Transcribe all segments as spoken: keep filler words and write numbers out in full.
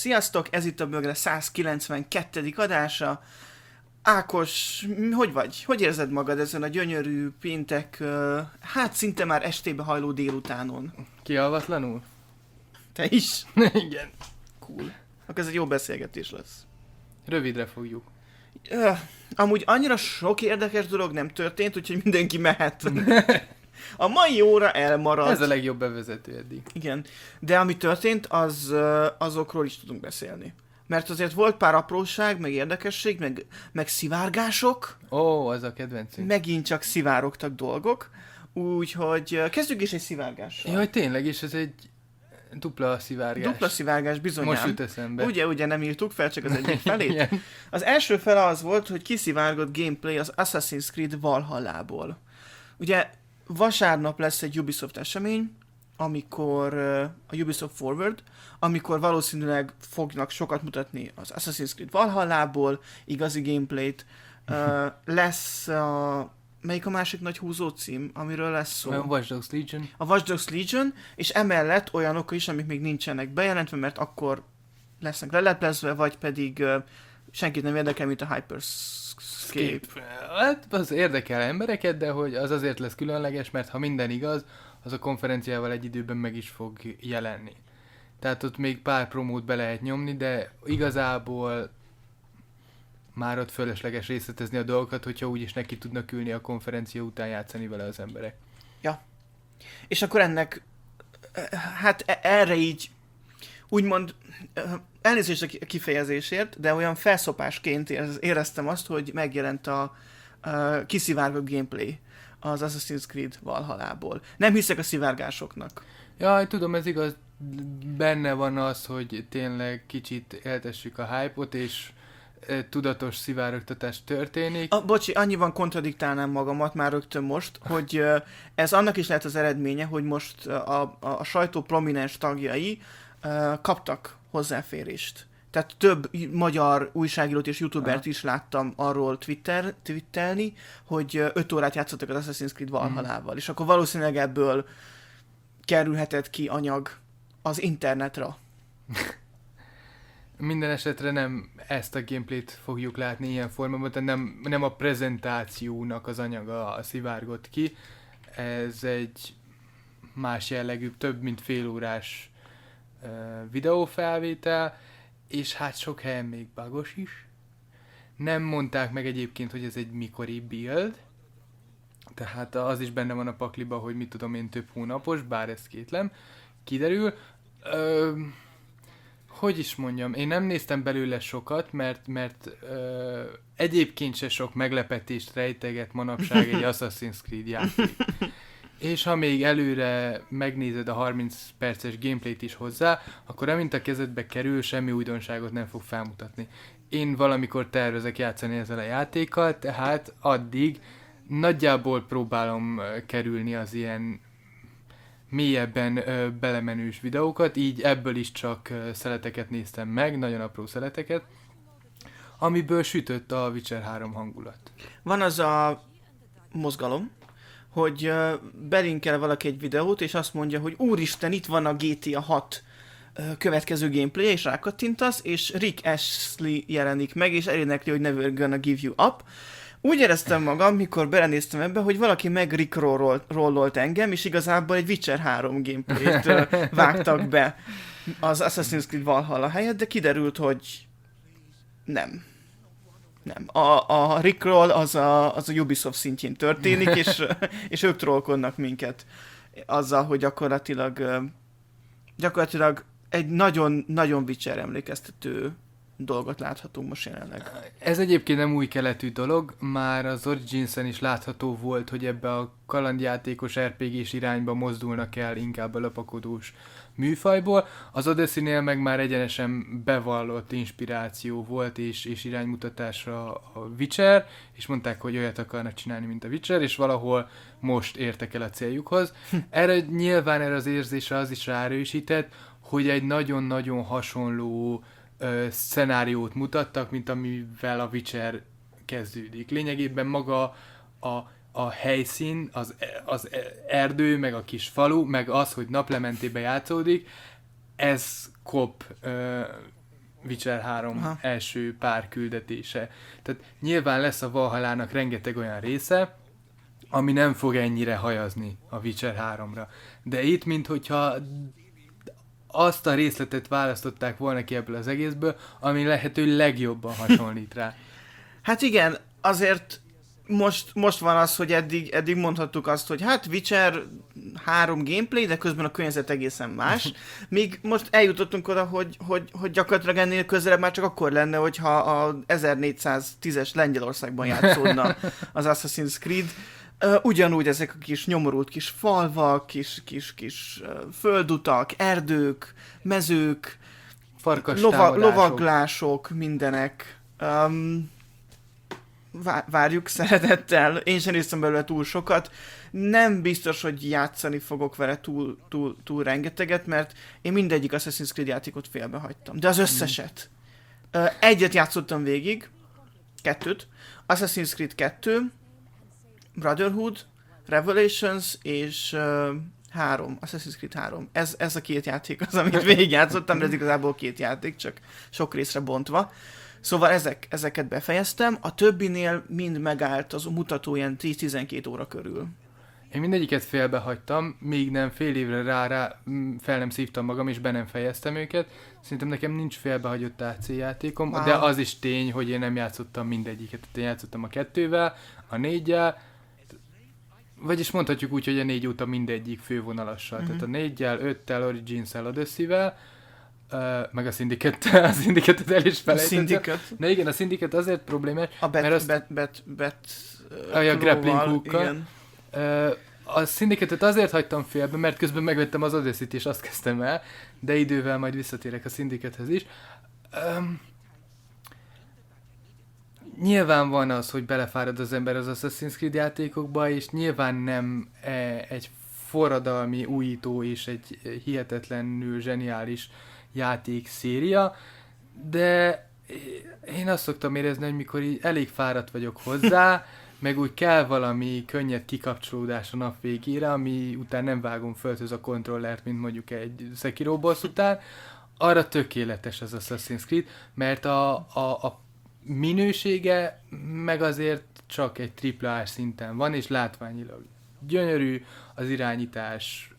Sziasztok, ez itt a Bögre százkilencvenkettedik adása. Ákos, hogy vagy? Hogy érzed magad ezen a gyönyörű péntek, hát szinte már estébe hajló délutánon? Kialvatlanul? Te is? Igen. Cool. Akkor ez egy jó beszélgetés lesz. Rövidre fogjuk. Uh, amúgy annyira sok érdekes dolog nem történt, úgyhogy mindenki mehet. A mai óra elmarad. Ez a legjobb bevezető eddig. Igen, de ami történt, az, azokról is tudunk beszélni. Mert azért volt pár apróság, meg érdekesség, meg, meg szivárgások. Ó, az a kedvencünk. Megint csak szivárogtak dolgok. Úgyhogy kezdjük is egy szivárgással. Jaj, tényleg, és ez egy dupla szivárgás. Dupla szivárgás, bizonyám. Most jut eszembe. Ugye, ugye nem írtuk fel, csak az egyik felét. Az első fele az volt, hogy kiszivárgott gameplay az Assassin's Creed Valhallából. Ugye vasárnap lesz egy Ubisoft esemény, amikor uh, a Ubisoft Forward, amikor valószínűleg fognak sokat mutatni az Assassin's Creed Valhallából, igazi gameplayt. Uh, lesz a... Melyik a másik nagy húzó cím, amiről lesz szó? A Watch Dogs Legion. A Watch Dogs Legion, és emellett olyanok is, amik még nincsenek bejelentve, mert akkor lesznek leleplezve, vagy pedig uh, senkit nem érdekel, mint a Hyperscape. Hát az érdekel embereket, de hogy az azért lesz különleges, mert ha minden igaz, az a konferenciával egy időben meg is fog jelenni. Tehát ott még pár promót be lehet nyomni, de igazából már ott fölösleges részletezni a dolgokat, hogyha úgyis neki tudnak ülni a konferencia után játszani vele az emberek. Ja. És akkor ennek, hát erre így, úgymond, elnézést a kifejezésért, de olyan felszopásként éreztem azt, hogy megjelent a, a kiszivárgott gameplay az Assassin's Creed Valhallából. Nem hiszek a szivárgásoknak. Jaj, tudom, ez igaz, benne van az, hogy tényleg kicsit eltessük a hype-ot, és e, tudatos szivárogtatás történik. A, bocsi, annyiban kontradiktálnám magamat már rögtön most, hogy uh, ez annak is lehet az eredménye, hogy most uh, a, a, a sajtó prominens tagjai uh, kaptak hozzáférést. Tehát több magyar újságírót és youtubert Aha. is láttam arról Twitter, twittelni, hogy öt órát játszottak az Assassin's Creed Valhallával, mm. és akkor valószínűleg ebből kerülhetett ki anyag az internetre. Minden esetre nem ezt a gameplayt fogjuk látni ilyen formában, tehát nem, nem a prezentációnak az anyaga szivárgott ki. Ez egy más jellegű, több mint fél órás uh, videófelvétel, és hát sok helyen még bugos is. Nem mondták meg egyébként, hogy ez egy mikori build, tehát az is benne van a pakliba, hogy mit tudom én, több hónapos, bár ezt kétlem. Kiderül. Ö, hogy is mondjam, én nem néztem belőle sokat, mert, mert ö, egyébként se sok meglepetést rejteget manapság egy Assassin's Creed játék. És ha még előre megnézed a harminc perces gameplayt is hozzá, akkor amint a kezedbe kerül, semmi újdonságot nem fog felmutatni. Én valamikor tervezek játszani ezzel a játékkal, tehát addig nagyjából próbálom kerülni az ilyen mélyebben ö, belemenős videókat, így ebből is csak ö, szeleteket néztem meg, nagyon apró szeleteket, amiből sütött a Witcher három hangulat. Van az a mozgalom, hogy uh, belinkel valaki egy videót, és azt mondja, hogy úristen, itt van a gé té á hat uh, következő gameplay, és rákattintasz, és Rick Astley jelenik meg, és elénekli, hogy never gonna give you up. Úgy éreztem magam, mikor belenéztem ebbe, hogy valaki meg Rick rollolt engem, és igazából egy Witcher három gameplayt uh, vágtak be az Assassin's Creed Valhalla helyett, de kiderült, hogy nem. Nem. A, a Rickroll az a, az a Ubisoft szintjén történik, és, és ők trollkodnak minket azzal, hogy gyakorlatilag gyakorlatilag egy nagyon-nagyon Witcher emlékeztető dolgot láthatunk most jelenleg. Ez egyébként nem új keletű dolog, már az Origins-en is látható volt, hogy ebbe a kalandjátékos er pé gés irányba mozdulnak el inkább a lopakodós műfajból. Az Odyssey-nél meg már egyenesen bevallott inspiráció volt és, és iránymutatásra a Witcher, és mondták, hogy olyat akarnak csinálni, mint a Witcher, és valahol most értek el a céljukhoz. Erre nyilván erre az érzésre az is ráerősített, hogy egy nagyon-nagyon hasonló ö, szenáriót mutattak, mint amivel a Witcher kezdődik. Lényegében maga a a helyszín, az, az erdő, meg a kis falu, meg az, hogy naplementében játszódik, ez kop ö, Witcher három Aha. első pár küldetése. Tehát nyilván lesz a Valhallának rengeteg olyan része, ami nem fog ennyire hajazni a Witcher háromra. De itt, minthogyha azt a részletet választották volna ki ebből az egészből, ami lehető legjobban hasonlít rá. Hát igen, azért most, most van az, hogy eddig, eddig mondhattuk azt, hogy hát Witcher három gameplay, de közben a környezet egészen más. Míg most eljutottunk oda, hogy, hogy, hogy gyakorlatilag ennél közelebb már csak akkor lenne, hogyha a ezernégyszáztízes Lengyelországban játszódna az Assassin's Creed. Uh, ugyanúgy ezek a kis nyomorult kis falvak, kis, kis, kis uh, földutak, erdők, mezők, lova, lovaglások, mindenek. Um, várjuk szeretettel. Én sem néztem belőle túl sokat. Nem biztos, hogy játszani fogok vele túl, túl, túl rengeteget, mert én mindegyik Assassin's Creed játékot félbehagytam. De az összeset. Uh, egyet játszottam végig, kettőt. Assassin's Creed kettő, Brotherhood, Revelations és uh, három, Assassin's Creed három. Ez, ez a két játék az, amit végigjátszottam, de ez igazából két játék, csak sok részre bontva. Szóval ezek, ezeket befejeztem, a többinél mind megállt az mutató ilyen tíz-tizenkét óra körül. Én mindegyiket félbehagytam, még nem fél évre rá, rá fel nem szívtam magam, és be nem fejeztem őket. Szerintem nekem nincs félbehagyott á cé játékom, wow. De az is tény, hogy én nem játszottam mindegyiket. Én játszottam a kettővel, a négyel, vagyis mondhatjuk úgy, hogy a négy óta mindegyik fővonalassal. Mm-hmm. Tehát a négyel, öttel, Origins-el, Odyssey-vel, uh, meg a Syndicate-tel, a Syndicate-et el is felejtettem. Syndicate. Na igen, a Syndicate azért problémás, a bet, mert azt... bet, bet, bet, uh, a grappling hookkal. Uh, a Syndicate-et azért hagytam félbe, mert közben megvettem az Odyssey-t, és azt kezdtem el, de idővel majd visszatérek a Syndicate-hez is. Um, Nyilván van az, hogy belefárad az ember az Assassin's Creed játékokba, és nyilván nem e, egy forradalmi, újító és egy hihetetlenül zseniális játékszéria, de én azt szoktam érezni, hogy mikor így elég fáradt vagyok hozzá, meg úgy kell valami könnyed kikapcsolódás a nap végére, ami után nem vágom földhöz a kontrollert, mint mondjuk egy Sekiro boss után, arra tökéletes az Assassin's Creed, mert a, a, a minősége meg azért csak egy tripla á szinten van, és látványilag gyönyörű, az irányítás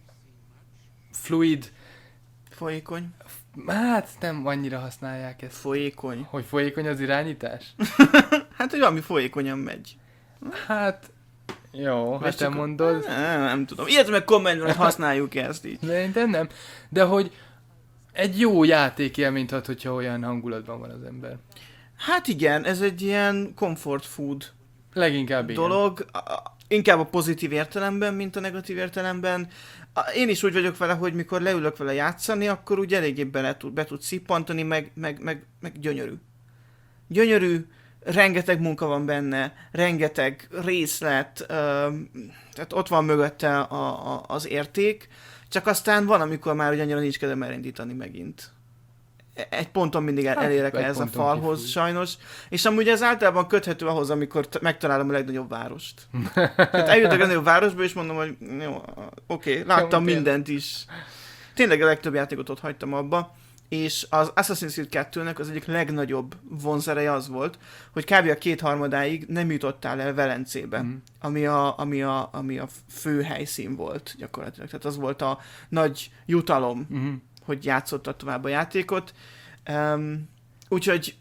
fluid. Folyékony. Hát nem annyira használják ezt. Folyékony. Hogy folyékony az irányítás? Hát, hogy valami folyékonyan megy. Hát, jó, hát te mondod. Nem, nem tudom. Ilyet meg kommentben, hogy használjuk ezt így. De nem. De hogy egy jó játékélményt ad, hogyha olyan hangulatban van az ember. Hát igen, ez egy ilyen comfort food leginkább dolog. Igen. Inkább a pozitív értelemben, mint a negatív értelemben. Én is úgy vagyok vele, hogy mikor leülök vele játszani, akkor úgy eléggé be tud, be tud szippantani, meg, meg, meg, meg gyönyörű. Gyönyörű, rengeteg munka van benne, rengeteg részlet, tehát ott van mögötte a, a, az érték, csak aztán van, amikor már úgy annyira nincs kedvem elindítani megint. Egy ponton mindig el, elérek hát, ez a falhoz, kifúj. Sajnos. És amúgy ez általában köthető ahhoz, amikor t- megtalálom a legnagyobb várost. Tehát eljutok a legnagyobb városba, és mondom, hogy jó, oké, okay, láttam jó, mindent is. Tényleg a legtöbb játékot ott hagytam abba, és az Assassin's Creed kettőnek az egyik legnagyobb vonzereje az volt, hogy kb. A kétharmadáig nem jutottál el Velencébe, mm. ami, a, ami, a, ami a fő helyszín volt gyakorlatilag. Tehát az volt a nagy jutalom, mm. hogy játszottad tovább a játékot. Um, úgyhogy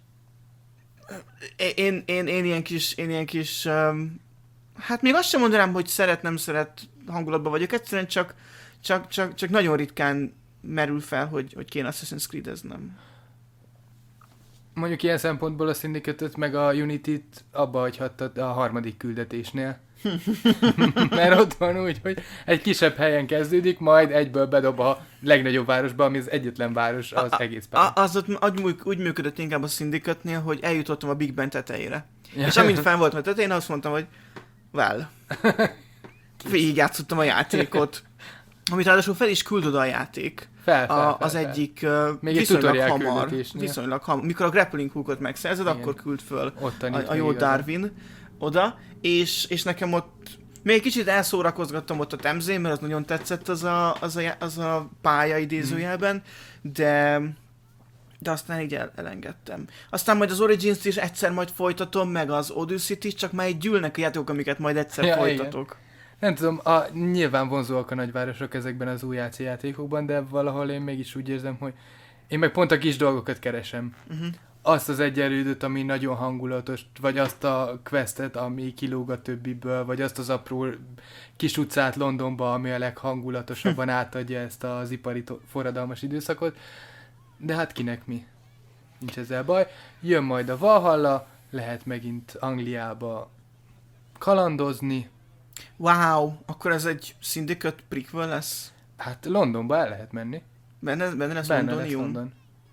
én, én, én ilyen kis, én ilyen kis um, hát még azt sem mondanám, hogy szeret, nem szeret hangulatban vagyok, egyszerűen csak, csak, csak, csak nagyon ritkán merül fel, hogy, hogy kéne Assassin's Creed, ez nem. Mondjuk ilyen szempontból a Syndicate-öt meg a Unity-t abba hagyhattad a harmadik küldetésnél. Mert ott van úgy, hogy egy kisebb helyen kezdődik, majd egyből bedob a legnagyobb városba, ami az egyetlen város az a, egész pár. Az ott úgy működött inkább a Syndicate-nél, hogy eljutottam a Big Ben tetejére. Ja. És amint fenn voltam a tetején, azt mondtam, hogy well, végigjátszottam a játékot. Amit ráadásul fel is küld oda a játék. Fel, fel, a, fel, az fel. egyik uh, viszonylag hamar, viszonylag hamar. Mikor a grappling hookot megszerzed, igen. Akkor küld föl a, a jó Darwin oda, és, és nekem ott még kicsit elszórakozgattam ott a Temzén, mert az nagyon tetszett az a, az a, az a pálya idézőjelben, de, de aztán így el- elengedtem. Aztán majd az Origins-t is egyszer majd folytatom, meg az Odyssey-t is, csak már így gyűlnek a játékok, amiket majd egyszer Ja, folytatok. Nem tudom, a, nyilván vonzóak a nagyvárosok ezekben az új á cé játékokban, de valahol én mégis úgy érzem, hogy én meg pont a kis dolgokat keresem. Uh-huh. Azt az egyenlődöt, ami nagyon hangulatos, vagy azt a questet, ami kilóg a többiből, vagy azt az apró kis utcát Londonba, ami a leghangulatosabban átadja ezt az ipari to- forradalmas időszakot. De hát kinek mi? Nincs ezzel baj. Jön majd a Valhalla, lehet megint Angliába kalandozni. Wow, akkor ez egy Syndicate prequel lesz? Hát Londonba el lehet menni. Benne, benne lesz Benne lesz Londonium? London.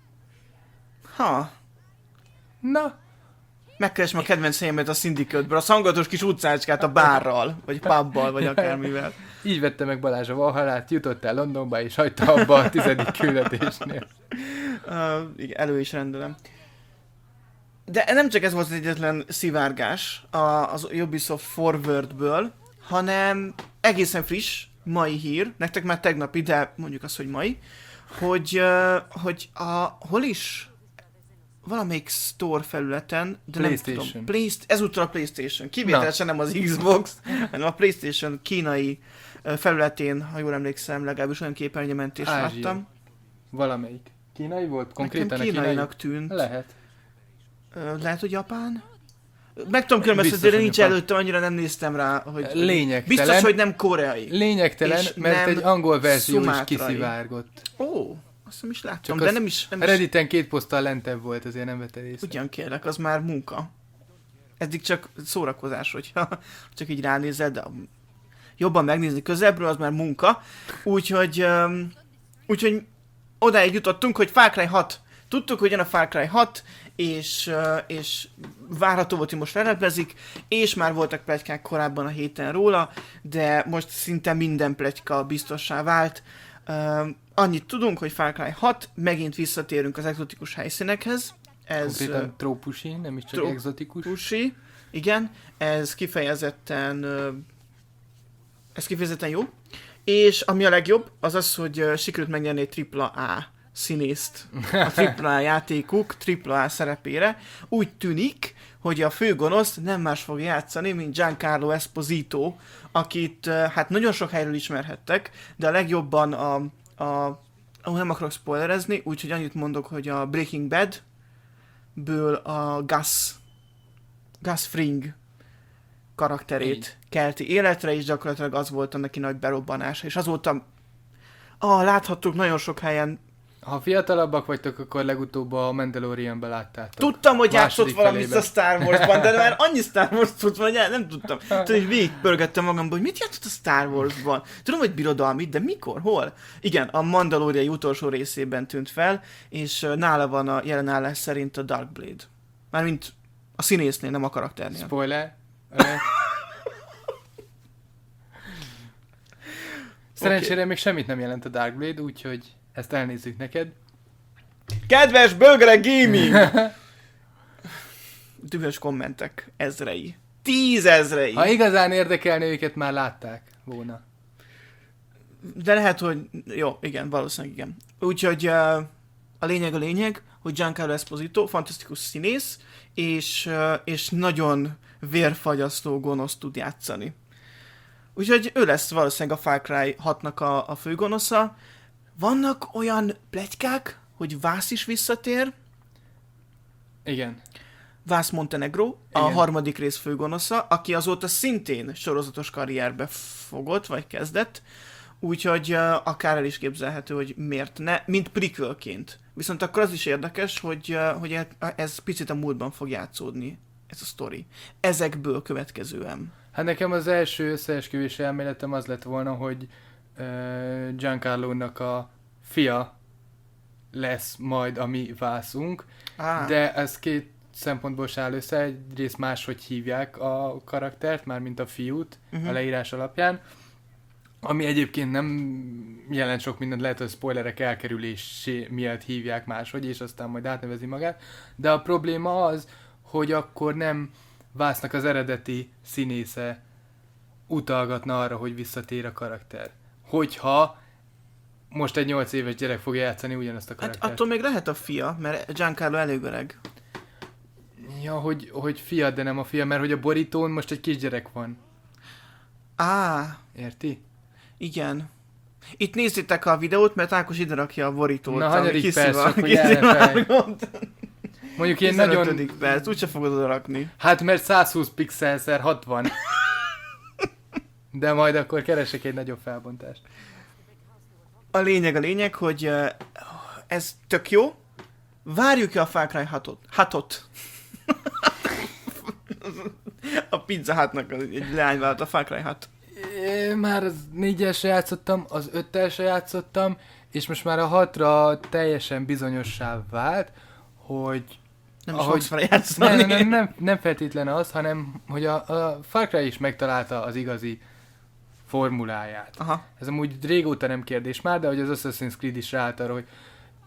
Ha, Na, megkeresem a kedvenc helyemet a Syndicate-ből, a szangatos kis utcácskát a bárral, vagy pubbal, vagy akármivel. így vette meg Balázs a Valhallát, jutott el Londonba, és hagyta abba a tizedik küldetésnél. Uh, igen, elő is rendelem. De nem csak ez volt az egyetlen szivárgás a, az Ubisoft Forwardből, hanem egészen friss, mai hír, nektek már tegnapi, de mondjuk azt, hogy mai, hogy, uh, hogy a, hol is? Valamelyik store felületen, de nem PlayStation. tudom. Playst- ezúttal a PlayStation. Kivételesen nem az Xbox, hanem a PlayStation kínai uh, felületén, ha jól emlékszem, legalábbis olyan képernyőmentést Ázsia. láttam. Valamelyik. Kínai volt? Konkrétan Nekem a kínai? kínainak tűnt. Lehet. Ö, Lehet, hogy Japán? Meg tudom különböztetni, Biztos, de hogy nincs Japán. előttem, annyira nem néztem rá, hogy... Lényegtelen. Biztos, hogy nem koreai. Lényegtelen, És mert nem egy angol verzió is szumátrai. kiszivárgott. Ó, azt nem is láttam, Csak de az nem is... Nem is Redditen két poszttal lentebb volt, azért nem vette részt. ugyan kérlek, az már munka. Eddig csak szórakozás, hogyha csak így ránézel, de jobban megnézni közelebbről, az már munka. Úgyhogy... Um, úgyhogy odáig jutottunk, hogy Far Cry hat. Tudtuk, hogy jön a Far Cry hat, és, uh, és várható volt, hogy most leleplezik, és már voltak pletykák korábban a héten róla, de most szinte minden pletyka biztossá vált. Uh, annyit tudunk, hogy Far Cry hat, megint visszatérünk az egzotikus helyszínekhez. Ez Konkrétan uh, trópusi, nem is csak tró- egzotikus. Pusi, igen, ez kifejezetten uh, ez kifejezetten jó. És ami a legjobb, az az, hogy uh, sikerült megnyerni egy tripla A színészt a tripla A játékuk tripla A szerepére. Úgy tűnik, hogy a főgonosz nem más fog játszani, mint Giancarlo Esposito, akit uh, hát nagyon sok helyről ismerhettek, de a legjobban a, a ó, nem akarok spoilerezni, úgyhogy annyit mondok, hogy a Breaking Bad ből a Gus Gus Fring karakterét Így. kelti életre, és gyakorlatilag az volt a neki nagy berobbanása, és azóta ah, láthattuk nagyon sok helyen. Ha fiatalabbak vagytok, akkor legutóbb a Mandalorianben láttátok. Tudtam, hogy játszott Második valamit felében. a Star Warsban, de már annyi Star Wars tudtam, hogy nem tudtam. Tudod, hogy végigpörgettem magamban, hogy mit játszott a Star Warsban. Tudom, hogy birodalmit, de mikor, hol? Igen, a Mandaloriai utolsó részében tűnt fel, és ö, nála van a jelenállás szerint a Dark Blade. Mármint a színésznél, nem a karakternél. Spoiler. alert. Szerencsére okay. még semmit nem jelent a Dark Blade, úgyhogy ezt elnézzük neked. Kedves Bögre Gaming! Dühös kommentek ezrei. Tízezrei! Ha igazán érdekelne őket, már látták volna. De lehet, hogy... Jó, igen, valószínűleg igen. Úgyhogy uh, a lényeg a lényeg, hogy Giancarlo Esposito fantasztikus színész, és, uh, és nagyon vérfagyasztó gonosz tud játszani. Úgyhogy ő lesz valószínűleg a Far Cry hatnak a, a főgonosza. Vannak olyan pletykák, hogy Vász is visszatér. Igen. Vász Montenegro, a Igen. harmadik rész főgonosza, aki azóta szintén sorozatos karrierbe fogott, vagy kezdett. Úgyhogy uh, akár el is képzelhető, hogy miért ne, mint prequelként. Viszont akkor az is érdekes, hogy, uh, hogy ez picit a múltban fog játszódni, ez a sztori. Ezekből következően. Hát nekem az első összeesküvés elméletem az lett volna, hogy uh, Giancarlo-nak a fia lesz majd a mi vászunk, Ah. de ez két szempontból áll össze. Egyrészt máshogy hívják a karaktert, már mint a fiút Uh-huh. a leírás alapján, ami egyébként nem jelent sok mindent, lehet, hogy spoilerek elkerülésé miatt hívják máshogy, és aztán majd átnevezi magát, de a probléma az, hogy akkor nem Vásznak az eredeti színésze utalgatna arra, hogy visszatér a karakter. Hogyha most egy nyolc éves gyerek fogja játszani ugyanazt a Hát karaktert. attól még lehet a fia, mert Giancarlo elég öreg. Ja, hogy, hogy fia, de nem a fia, mert hogy a borítón most egy kisgyerek van. Á, Érti? igen. Itt nézzétek a videót, mert Ákos ide rakja a borítót. Na, ami hanyadik kiszivak. perc, csak hogy ellenfelj. Mondjuk én nagyon... tizenötödik perc, úgyse fogod oda rakni. Hát mert százhúsz pixelszer hatvan. De majd akkor keresek egy nagyobb felbontást. A lényeg a lényeg, hogy uh, ez tök jó. Várjuk ki a Far Cry hatot. hatot. A Pizza Hutnak egy leányvállalat, a Far Cry hat. É, már az négyesre játszottam, az ötesre játszottam, és most már a hatra teljesen bizonyossá vált, hogy... Nem is ahogy... fogsz vele játszani. Nem, nem, nem, nem feltétlen az, hanem hogy a, a Far Cry is megtalálta az igazi formuláját. Aha. Ez amúgy régóta nem kérdés már, de hogy az Assassin's Creed is ráállt arra, hogy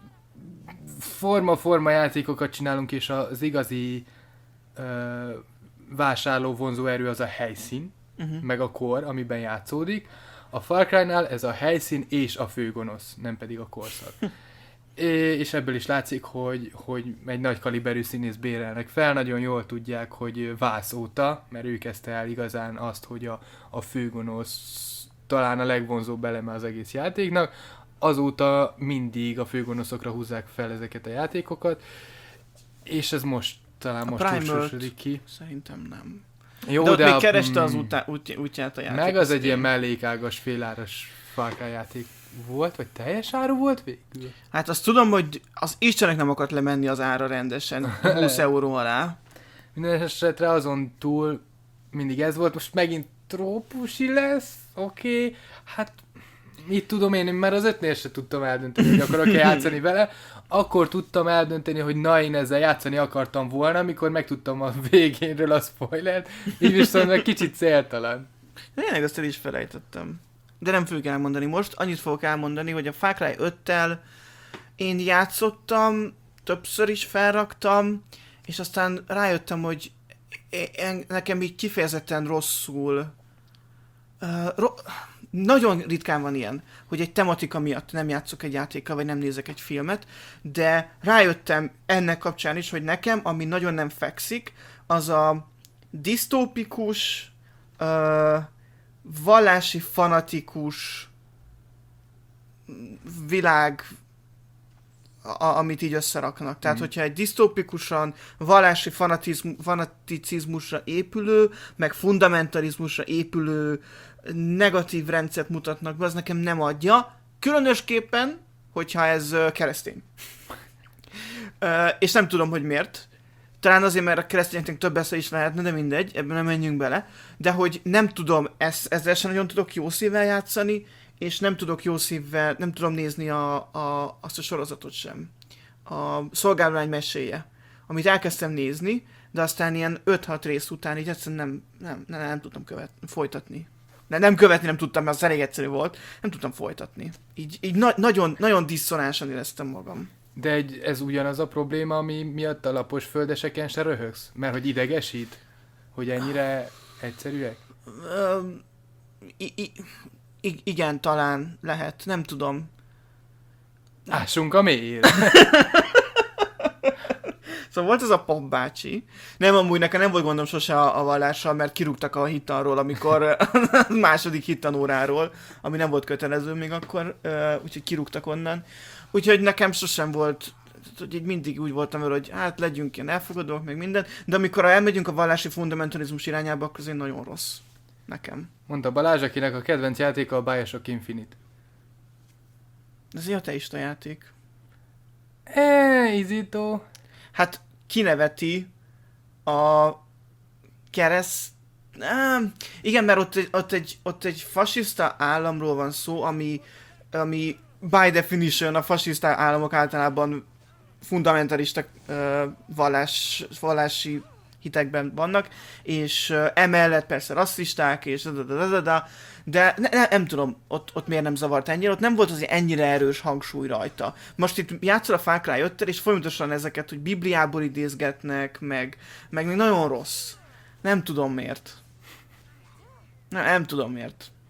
forma-forma játékokat csinálunk, és az igazi ö, vásárló vonzó erő az a helyszín, uh-huh. meg a kor, amiben játszódik. A Far Cry-nál ez a helyszín és a főgonosz, nem pedig a korszak. É, és ebből is látszik, hogy, hogy egy nagy kaliberű színész bérelnek fel, nagyon jól tudják, hogy Vász óta, mert ő kezdte el igazán azt, hogy a, a főgonosz talán a legvonzóbb eleme az egész játéknak, azóta mindig a főgonoszokra húzzák fel ezeket a játékokat, és ez most talán a most túlsúlyosodik ki. Szerintem nem. Jó, de ott de még a, kereste mm, az útá, út, útját a játék. meg az egy ilyen mellékágas, féláras Far Cry játék volt, vagy teljes áru volt végül? Hát azt tudom, hogy az Istenek nem akart lemenni az ára rendesen, húsz euró alá. Minden esetre azon túl mindig ez volt, most megint trópusi lesz, oké, okay. Hát mit tudom én, mert az ötnél se tudtam eldönteni, hogy akarok-e játszani vele, akkor tudtam eldönteni, hogy na, én ezzel játszani akartam volna, amikor megtudtam a végénről a spoilert, így viszont meg kicsit céltalan. Tényleg azt el is felejtettem. De nem fogjuk elmondani most, annyit fogok elmondani, hogy a Far Cry öttel én játszottam, többször is felraktam, és aztán rájöttem, hogy én, nekem így kifejezetten rosszul... Uh, ro- nagyon ritkán van ilyen, hogy egy tematika miatt nem játszok egy játékkal, vagy nem nézek egy filmet, de rájöttem ennek kapcsán is, hogy nekem, ami nagyon nem fekszik, az a disztópikus, uh, vallási fanatikus világ, a, amit így összeraknak. Tehát, mm. hogyha egy disztópikusan vallási fanatizm, fanaticizmusra épülő, meg fundamentalizmusra épülő negatív rendszert mutatnak be, az nekem nem adja. Különösképpen, hogyha ez uh, keresztény. uh, és nem tudom, hogy miért. Talán azért, mert a keresztényeknek több esze is lehetne, de mindegy, ebben nem menjünk bele. De hogy nem tudom, ezt, ezzel sem nagyon tudok jó szívvel játszani, és nem tudok jó szívvel, nem tudom nézni a, a, azt a sorozatot sem. A Szolgálólány meséje, amit elkezdtem nézni, de aztán ilyen öt-hat rész után így egyszerűen nem, nem, nem, nem tudtam követ, folytatni. De nem követni nem tudtam, mert az elég egyszerű volt, nem tudtam folytatni. Így, így na- nagyon, nagyon diszonánsan éreztem magam. De egy, ez ugyanaz a probléma, ami miatt a lapos földeseken se röhögsz? Mert hogy idegesít? Hogy ennyire egyszerűek? Uh, i- i- i- igen, talán lehet, nem tudom. Ássunk a mélyére. Szóval volt ez a pap bácsi. Nem, amúgy nekem nem volt gondom sose a, a vallással, mert kirúgtak a hittanról, amikor a második hittanóráról, ami nem volt kötelező még akkor, uh, úgyhogy kirúgtak onnan. Úgyhogy nekem sosem volt, hogy így mindig úgy voltam vele, hogy hát legyünk ilyen elfogadók, meg minden, de amikor elmegyünk a vallási fundamentalizmus irányába, akkor azért nagyon rossz. Nekem. Mondta Balázs, akinek a kedvenc játéka a Bioshock Infinite. Ez egy ateista játék. Eee, izító. Hát kineveti a kereszt... Nem. Igen, mert ott egy, ott, egy, ott egy fasiszta államról van szó, ami, ami by definition a fasiszta államok általában fundamentalista uh, vallás, vallási hitekben vannak, és uh, emellett persze rasszisták, és da, da, da, da, da, de ne, ne, nem tudom, ott, ott miért nem zavart ennyire, ott nem volt azért ennyire erős hangsúly rajta. Most itt játszol a Far Cry öttel, és folyamatosan ezeket, hogy Bibliából idézgetnek, meg, meg még nagyon rossz. Nem tudom miért. Nem, nem tudom miért.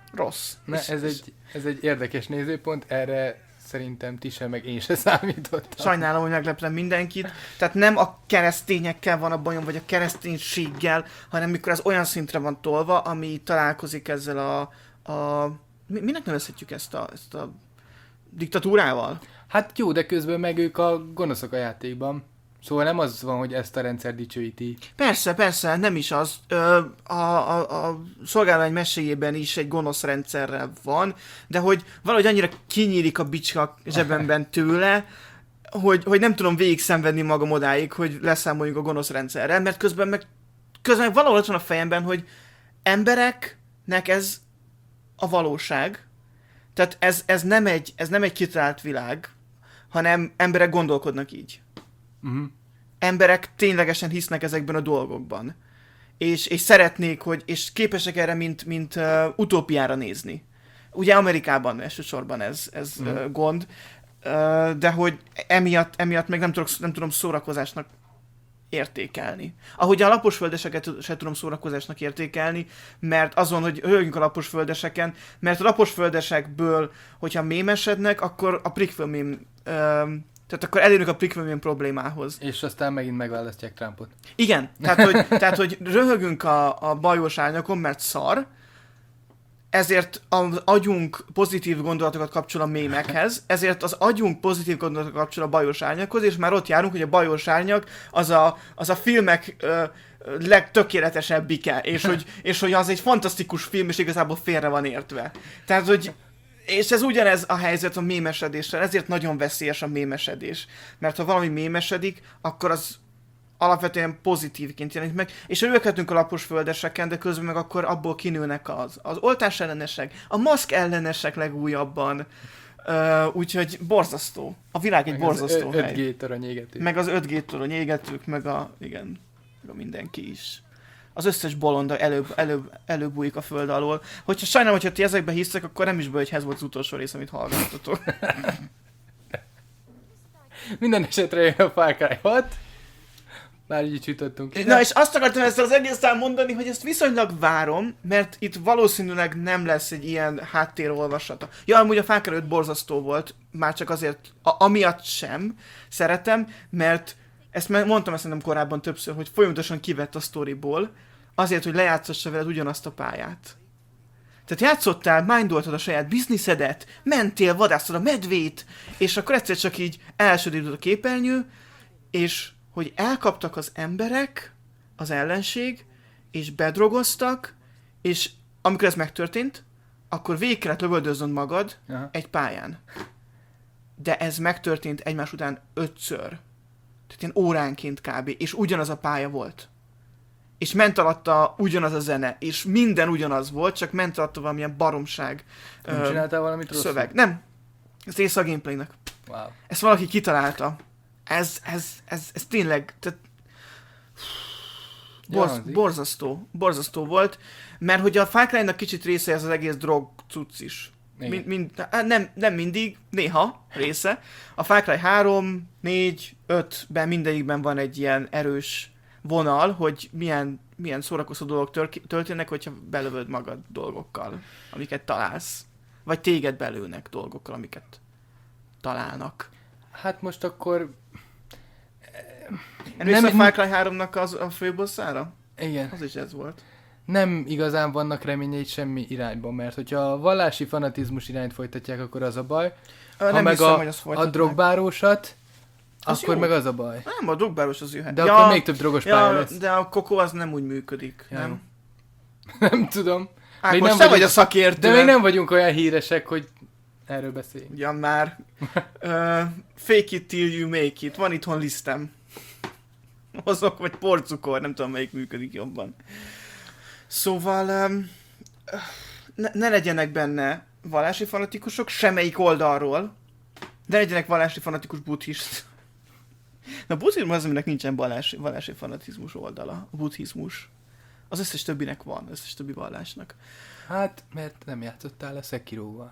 rossz. Na, és, ez, és egy, ez egy érdekes nézőpont, erre szerintem ti sem, meg én se számítottam. sajnálom, hogy megleptem mindenkit. Tehát nem a keresztényekkel van a bajom, vagy a kereszténységgel, hanem mikor ez olyan szintre van tolva, ami találkozik ezzel a... a mi, minek nevezhetjük ezt a, ezt a diktatúrával? Hát jó, de közben meg ők a gonoszok a játékban. Szóval nem az van, hogy ezt a rendszer dicsőíti. Persze, persze, nem is az. Ö, a, a, a szolgálvány meséjében is egy gonosz rendszerrel van, de hogy valahogy annyira kinyílik a bicska zsebemben tőle, hogy, hogy nem tudom végig szenvedni magam odáig, hogy leszámoljunk a gonosz rendszerrel, mert közben meg, közben meg valahol ott van a fejemben, hogy embereknek ez a valóság. Tehát ez, ez, nem, egy, ez nem egy kitalált világ, hanem emberek gondolkodnak így. Uh-huh. Emberek ténylegesen hisznek ezekben a dolgokban. És, és szeretnék, hogy, és képesek erre, mint, mint uh, utópiára nézni. Ugye Amerikában elsősorban ez, ez mm. uh, gond, uh, de hogy emiatt, emiatt meg nem, tudok, nem tudom szórakozásnak értékelni. Ahogy a laposföldeseket se tudom szórakozásnak értékelni, mert azon, hogy hölgyünk a laposföldeseken, mert a laposföldesekből, hogyha mémesednek, akkor a prikföl mém, uh, tehát akkor elérünk a prikföl problémához. És aztán megint megválasztják Trumpot. Igen, tehát hogy, tehát, hogy röhögünk a, a bajós árnyakon, mert szar, ezért az agyunk pozitív gondolatokat kapcsol a mémekhez, ezért az agyunk pozitív gondolatokat kapcsol a bajós árnyakhoz, és már ott járunk, hogy a bajós árnyak az a, az a filmek ö, legtökéletesebbike, és hogy, és hogy az egy fantasztikus film, és igazából félre van értve. Tehát, hogy és ez ugyanez a helyzet a mémesedéssel, ezért nagyon veszélyes a mémesedés. Mert ha valami mémesedik, akkor az alapvetően pozitívként jelenik meg, és örülhetünk a laposföldeseken, de közben meg akkor abból kinőnek az, az oltás ellenesek, a maszk ellenesek legújabban, uh, úgyhogy borzasztó. A világ egy meg borzasztó az hely. öt G torony égetők. Meg az öt G torony égetők, meg a, igen, meg a mindenki is. Az összes bolonda előbb, előbb, előbb bújik a föld alól. Hogyha sajnálom, hogyha ti ezekbe hisztek, akkor nem is baj, hogy ez volt az utolsó rész, amit hallgattatok. Minden esetre jön a Far Cry hat. Már így csütöttünk. Na és azt akartam ezzel az egészen mondani, hogy ezt viszonylag várom, mert itt valószínűleg nem lesz egy ilyen háttérolvasata. Ja, amúgy a Far Cry öt borzasztó volt, már csak azért, a, amiatt sem szeretem, mert ezt mondtam ezt nem korábban többször, hogy folyamatosan kivett a sztoriból, azért, hogy lejátszassa veled ugyanazt a pályát. Tehát játszottál, mindoltad a saját bizniszedet, mentél, vadásztad a medvét, és akkor egyszer csak így elsödített a képernyő, és hogy elkaptak az emberek, az ellenség, és bedrogoztak, és amikor ez megtörtént, akkor végig kellett lövöldöznöd magad Aha. egy pályán. De ez megtörtént egymás után ötször. Tehát ilyen óránként kb. És ugyanaz a pálya volt. És ment alatta ugyanaz a zene, és minden ugyanaz volt, csak ment alatta valamilyen baromság. Nem ö, csináltál valamit rosszul? Szöveg. Nem. Ez része a gameplaynek. Wow. Ezt valaki kitalálta. Ez, ez, ez, ez tényleg, tehát borz, ja, borzasztó, borzasztó volt, mert hogy a Far Cry-nak kicsit része ez az egész drog cucc is. Mind, mind, nem, nem mindig, néha része. A Far Cry három, négy, ötben mindegyikben van egy ilyen erős vonal, hogy milyen, milyen szórakoztató dolgok tör- történnek, hogyha belövöd magad dolgokkal, amiket találsz. Vagy téged belőnek dolgokkal, amiket találnak. Hát most akkor... Nem a Far Cry háromnak az, a főbosszára? Igen. Az is ez volt. Nem igazán vannak reményeid semmi irányban, mert hogyha a vallási fanatizmus irányt folytatják, akkor az a baj. Ö, ha nem meg hiszem, a, hogy azt a drogbárósat, az akkor jó. meg az a baj. Nem, a drogbáros az jöhet. De ja, akkor még több drogos ja, pálya lesz. De a kokó az nem úgy működik, Ja. nem? Nem tudom. Ákos, most te vagy a szakértő. De még nem vagyunk olyan híresek, hogy erről beszéljünk. Ugyan már. uh, fake it till you make it. Van itthon lisztem. Hozok, vagy porcukor, nem tudom melyik működik jobban. Szóval um, ne, ne legyenek benne vallási fanatikusok, semmelyik oldalról. De legyenek vallási fanatikus buddhist. Na a buddhizmus az, aminek nincsen vallási, vallási fanatizmus oldala. A buddhizmus. Az összes többinek van, az összes többi vallásnak. Hát, mert nem játszottál a Sekiroval.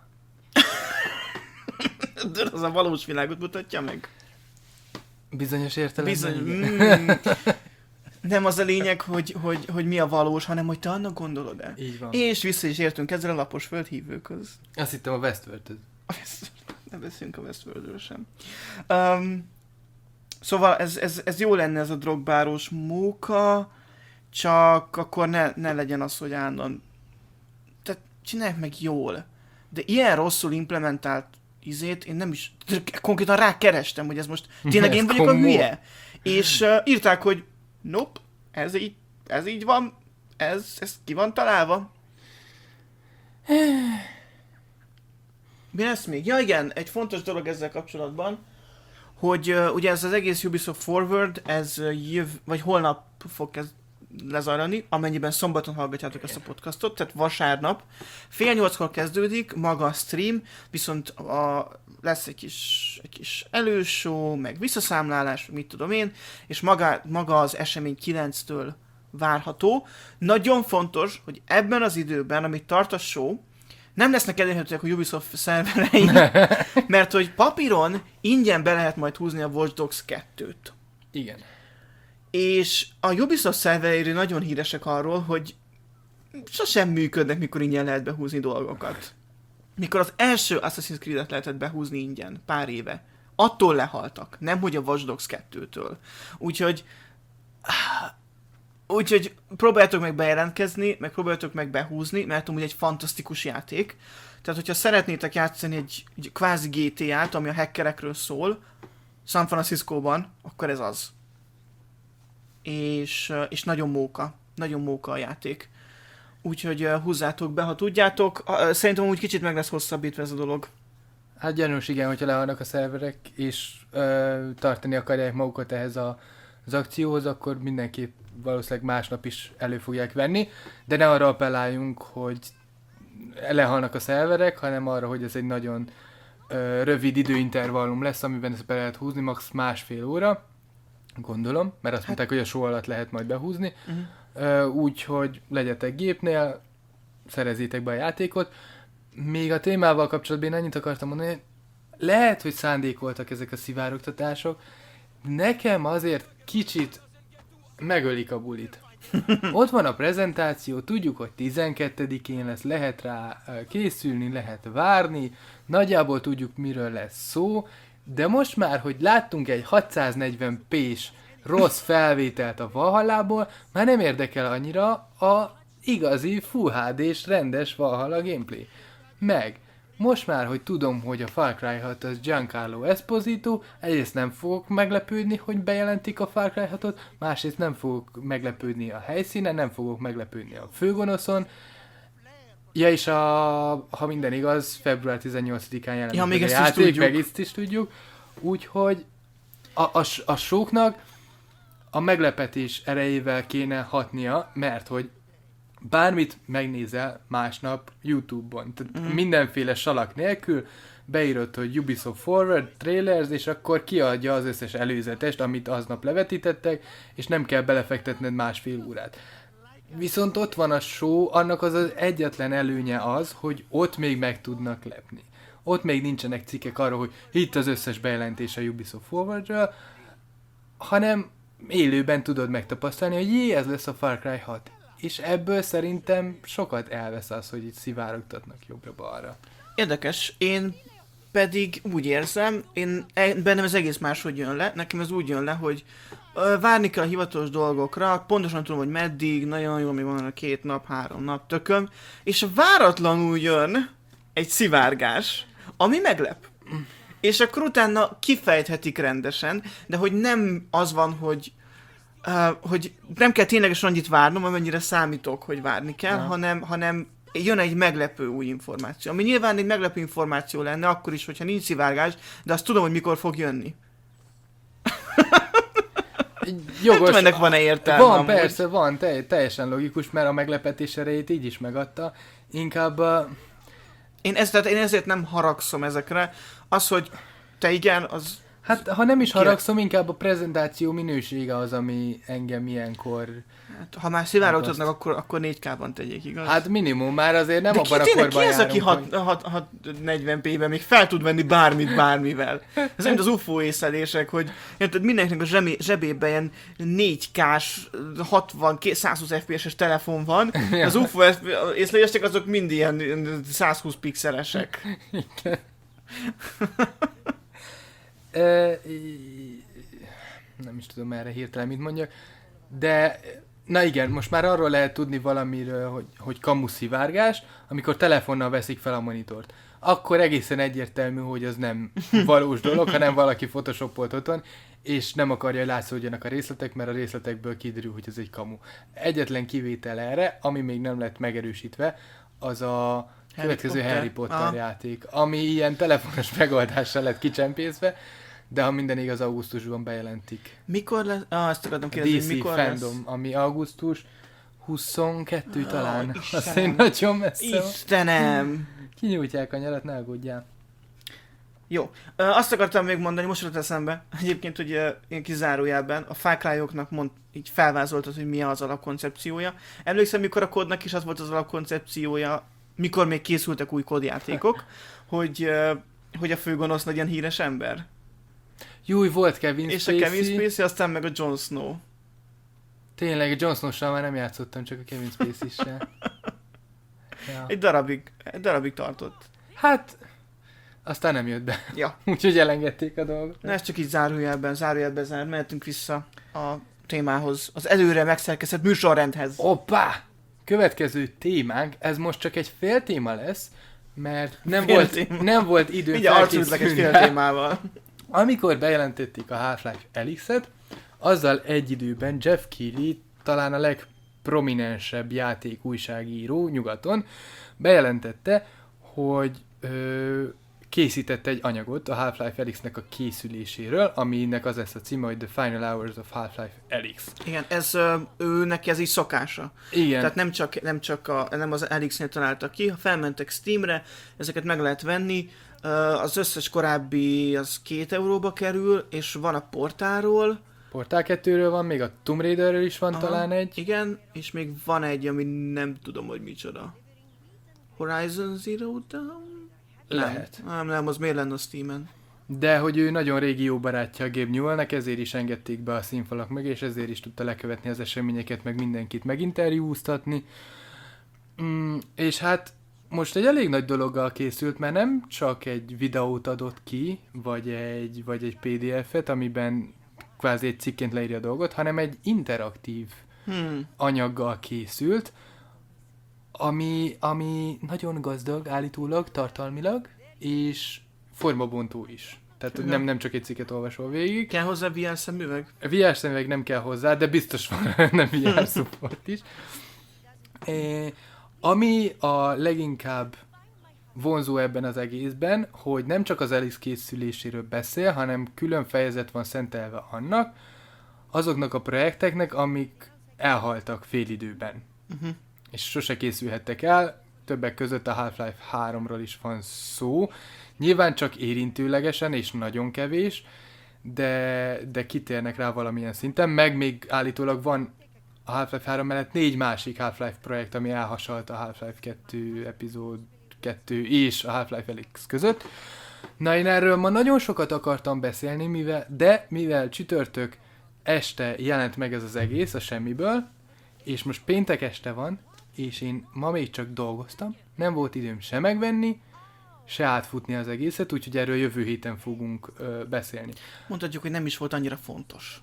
De az a valós világot mutatja meg. Bizonyos értelemben. Bizony. Mm. Nem az a lényeg, hogy, hogy, hogy mi a valós, hanem hogy te annak gondolod-e. Így van. És vissza is értünk ezzel a lapos földhívőköz. Azt hittem a Westworld-öd. Nem beszélünk a Westworldről sem. Um, szóval ez, ez, ez jó lenne ez a drogbáros móka, csak akkor ne, ne legyen az, hogy állandóan. Tehát csinálják meg jól. De ilyen rosszul implementált izét, én nem is, konkrétan rákerestem, hogy ez most tényleg én vagyok a hülye. És uh, írták, hogy nope, ez így, ez így van, ez, ez ki van találva. Mi lesz még? Ja igen, egy fontos dolog ezzel kapcsolatban, hogy uh, ugye ez az egész Ubisoft Forward, ez uh, jöv, vagy holnap fog kezd lezajlani, amennyiben szombaton hallgatjátok ezt a podcastot, tehát vasárnap. Fél nyolckor kezdődik maga a stream, viszont a, lesz egy kis, egy kis előshow, meg visszaszámlálás, mit tudom én, és maga, maga az esemény kilenctől várható. Nagyon fontos, hogy ebben az időben, amit tart a show, nem lesznek elérhetőek a Ubisoft szerverein, mert hogy papíron ingyen be lehet majd húzni a Watch Dogs kettőt. Igen. És a Ubisoft szervereire nagyon híresek arról, hogy sosem működnek, mikor ingyen lehet behúzni dolgokat. Mikor az első Assassin's Creed-et lehetett behúzni ingyen, pár éve. Attól lehaltak, nem hogy a Watch Dogs kettőtől. Úgyhogy... Úgyhogy próbáljátok meg bejelentkezni, meg próbáljátok meg behúzni, mert amúgy egy fantasztikus játék. Tehát, hogyha szeretnétek játszani egy, egy kvázi gé té á-t, ami a hackerekről szól, San Franciscóban, akkor ez az. És, és nagyon móka. Nagyon móka a játék. Úgyhogy húzzátok be, ha tudjátok. Szerintem úgy kicsit meg lesz hosszabbítva ez a dolog. Hát gyanús, igen, hogyha lehalnak a szerverek, és ö, tartani akarják magukat ehhez a, az akcióhoz, akkor mindenképp valószínűleg másnap is elő fogják venni, de ne arra appelláljunk, hogy lehalnak a szerverek, hanem arra, hogy ez egy nagyon ö, rövid időintervallum lesz, amiben ezt be lehet húzni, max. Másfél óra, gondolom, mert azt hát... mondták, hogy a show alatt lehet majd behúzni, uh-huh. Úgyhogy legyetek gépnél, szerezzétek be a játékot. Még a témával kapcsolatban én annyit akartam mondani, hogy lehet, hogy szándékoltak ezek a szivárogtatások, nekem azért kicsit megölik a bulit. Ott van a prezentáció, tudjuk, hogy tizenkettedikén lesz, lehet rá készülni, lehet várni, nagyjából tudjuk, miről lesz szó, de most már, hogy láttunk egy hatszáznegyven pé-s rossz felvételt a Valhallából, már nem érdekel annyira a igazi Full há dés rendes Valhalla gameplay. Meg, most már, hogy tudom, hogy a Far Cry hat az Giancarlo Esposito, egyrészt nem fogok meglepődni, hogy bejelentik a Far Cry hatot, másrészt nem fogok meglepődni a helyszínen, nem fogok meglepődni a főgonoszon. Ja, és a, ha minden igaz, február tizennyolcadikán jelenik ja, még a ezt játék, is meg ezt is tudjuk. Úgyhogy a, a, a sóknak a meglepetés erejével kéne hatnia, mert hogy bármit megnézel másnap YouTube-on, tehát mm. mindenféle salak nélkül, beírod, hogy Ubisoft Forward, trailers, és akkor kiadja az összes előzetest, amit aznap levetítettek, és nem kell belefektetned másfél órát. Viszont ott van a show, annak az az egyetlen előnye az, hogy ott még meg tudnak lepni. Ott még nincsenek cikkek arról, hogy itt az összes bejelentés a Ubisoft Forwardről, hanem élőben tudod megtapasztalni, hogy jé, ez lesz a Far Cry hat. És ebből szerintem sokat elvesz az, hogy itt szivárogtatnak jobbra-balra. Érdekes. Én pedig úgy érzem, én bennem ez egész máshogy jön le. Nekem ez úgy jön le, hogy ö, várni kell a hivatalos dolgokra, pontosan tudom, hogy meddig, nagyon jó, még van a két nap, három nap, tököm, és váratlanul jön egy szivárgás, ami meglep. És akkor utána kifejthetik rendesen, de hogy nem az van, hogy Uh, hogy nem kell ténylegesen annyit várnom, amennyire számítok, hogy várni kell, ja. hanem, hanem jön egy meglepő új információ. Ami nyilván egy meglepő információ lenne, akkor is, hogyha nincs szivárgás, de azt tudom, hogy mikor fog jönni. Jogos. Nem tudom, ennek van-e értelme. Van, amúgy. Persze, van, te, teljesen logikus, mert a meglepetés erejét így is megadta. Inkább... Uh... Én, ez, tehát én ezért nem haragszom ezekre. Az, hogy te igen, az Hát, ha nem is haragszom, inkább a prezentáció minősége az, ami engem ilyenkor... Hát, ha már szivárogtatnak, akkor, akkor négy ká-ban tegyék, igaz? Hát minimum, már azért nem de abban ki, a korban ki ez, aki járunk, hogy... negyven pé-ben még fel tud venni bármit bármivel? Ez mint az u f o észlelések, hogy érted, mindenkinek a zsebé, zsebében ilyen négy ká-s, hatvan, százhúsz ef pé es-es telefon van, az u f o észlelések azok mind ilyen százhúsz pixelesek. Igen. e, nem is tudom erre hirtelen mit mondjak, de na igen, most már arról lehet tudni valamiről, hogy, hogy kamuszivárgás, amikor telefonnal veszik fel a monitort. Akkor egészen egyértelmű, hogy az nem valós dolog, hanem valaki photoshopolt otthon, és nem akarja, hogy látszódjanak a részletek, mert a részletekből kiderül, hogy ez egy kamu. Egyetlen kivétel erre, ami még nem lett megerősítve, az a következő Harry Potter, Harry Potter ah. játék, ami ilyen telefonos megoldással lett kicsempészve, de ha minden igaz, augusztusban bejelentik. Mikor lesz? Ah, azt akartam kérdezni, dé cé mikor Fandom, lesz? ami augusztus huszonkettő oh, talán. Istenem. Azt én nagyon messze. Istenem! Kinyújtják a nyarat, ne aggódjál. Jó. Azt akartam még mondani, most jött eszembe, egyébként, hogy ilyen kizárójelben a Far Cry-oknak mond, így felvázoltad, hogy mi az alapkoncepciója. Emlékszem, mikor a kódnak is az volt az alapkoncepciója, mikor még készültek új kódjátékok, hogy, hogy a főgonosz legyen híres ember. Júj, volt Kevin és Spacey. És a Kevin Spacey, aztán meg a Jon Snow. Tényleg, a Jon Snow-sal már nem játszottam, csak a Kevin Spacey-sel. Ja. Egy darabig, egy darabig tartott. Hát, aztán nem jött be. Ja. Úgyhogy elengedték a dolgot. Na, ez csak így zárójelben, zárójelben zár, mehetünk vissza a témához, az előre megszerkesztett műsorrendhez. Hoppá! Következő témánk, ez most csak egy fél téma lesz, mert nem, fél volt, téma. nem volt időm Ugye arculizlak egy fél témával. Amikor bejelentették a Half-Life Alyx-et, azzal egy időben Jeff Keighley, talán a legprominensebb játék újságíró nyugaton, bejelentette, hogy ö, készített egy anyagot a Half-Life Alyx-nek a készüléséről, aminek az lesz a címe, hogy The Final Hours of Half-Life Alyx. Igen, ez ő neki ez így szokása. Igen. Tehát nem csak, nem csak a, nem az Alyx-nél találtak ki, ha felmentek Steamre, ezeket meg lehet venni, az összes korábbi az két euróba kerül, és van a Portáról. Portál kettőről van, még a Tomb Raiderről is van Aha, talán egy. Igen, és még van egy, ami nem tudom, hogy micsoda. Horizon Zero Dawn? Lehet. Nem, nem, nem az miért lenne a Steamen? De hogy ő nagyon régi jó barátja a Gabe Newellnek, ezért is engedték be a színfalak meg, és ezért is tudta lekövetni az eseményeket, meg mindenkit meginterjúztatni. Mm, és hát most egy elég nagy dologgal készült, mert nem csak egy videót adott ki, vagy egy, vagy egy pé dé ef-et, amiben kvázi egy cikként leírja a dolgot, hanem egy interaktív hmm. anyaggal készült, ami, ami nagyon gazdag állítólag, tartalmilag, és formabontó is. Tehát nem, nem csak egy cikket olvasol végig. Kell hozzá vé er szemüveg? vé er szemüveg nem kell hozzá, de biztos van nem vé er support is. É, ami a leginkább vonzó ebben az egészben, hogy nem csak az Alyx készüléséről beszél, hanem külön fejezet van szentelve annak, azoknak a projekteknek, amik elhaltak félidőben. Uh-huh. És sose készülhettek el, többek között a Half-Life háromról is van szó. Nyilván csak érintőlegesen és nagyon kevés, de, de kitérnek rá valamilyen szinten, meg még állítólag van a Half-Life három mellett négy másik Half-Life projekt, ami elhasalt a Half-Life kettő epizód kettő és a Half-Life Alyx között. Na, én erről ma nagyon sokat akartam beszélni, mivel, de mivel csütörtök este jelent meg ez az egész a semmiből, és most péntek este van, és én ma még csak dolgoztam, nem volt időm se megvenni, se átfutni az egészet, úgyhogy erről jövő héten fogunk ö, beszélni. Mondhatjuk, hogy nem is volt annyira fontos.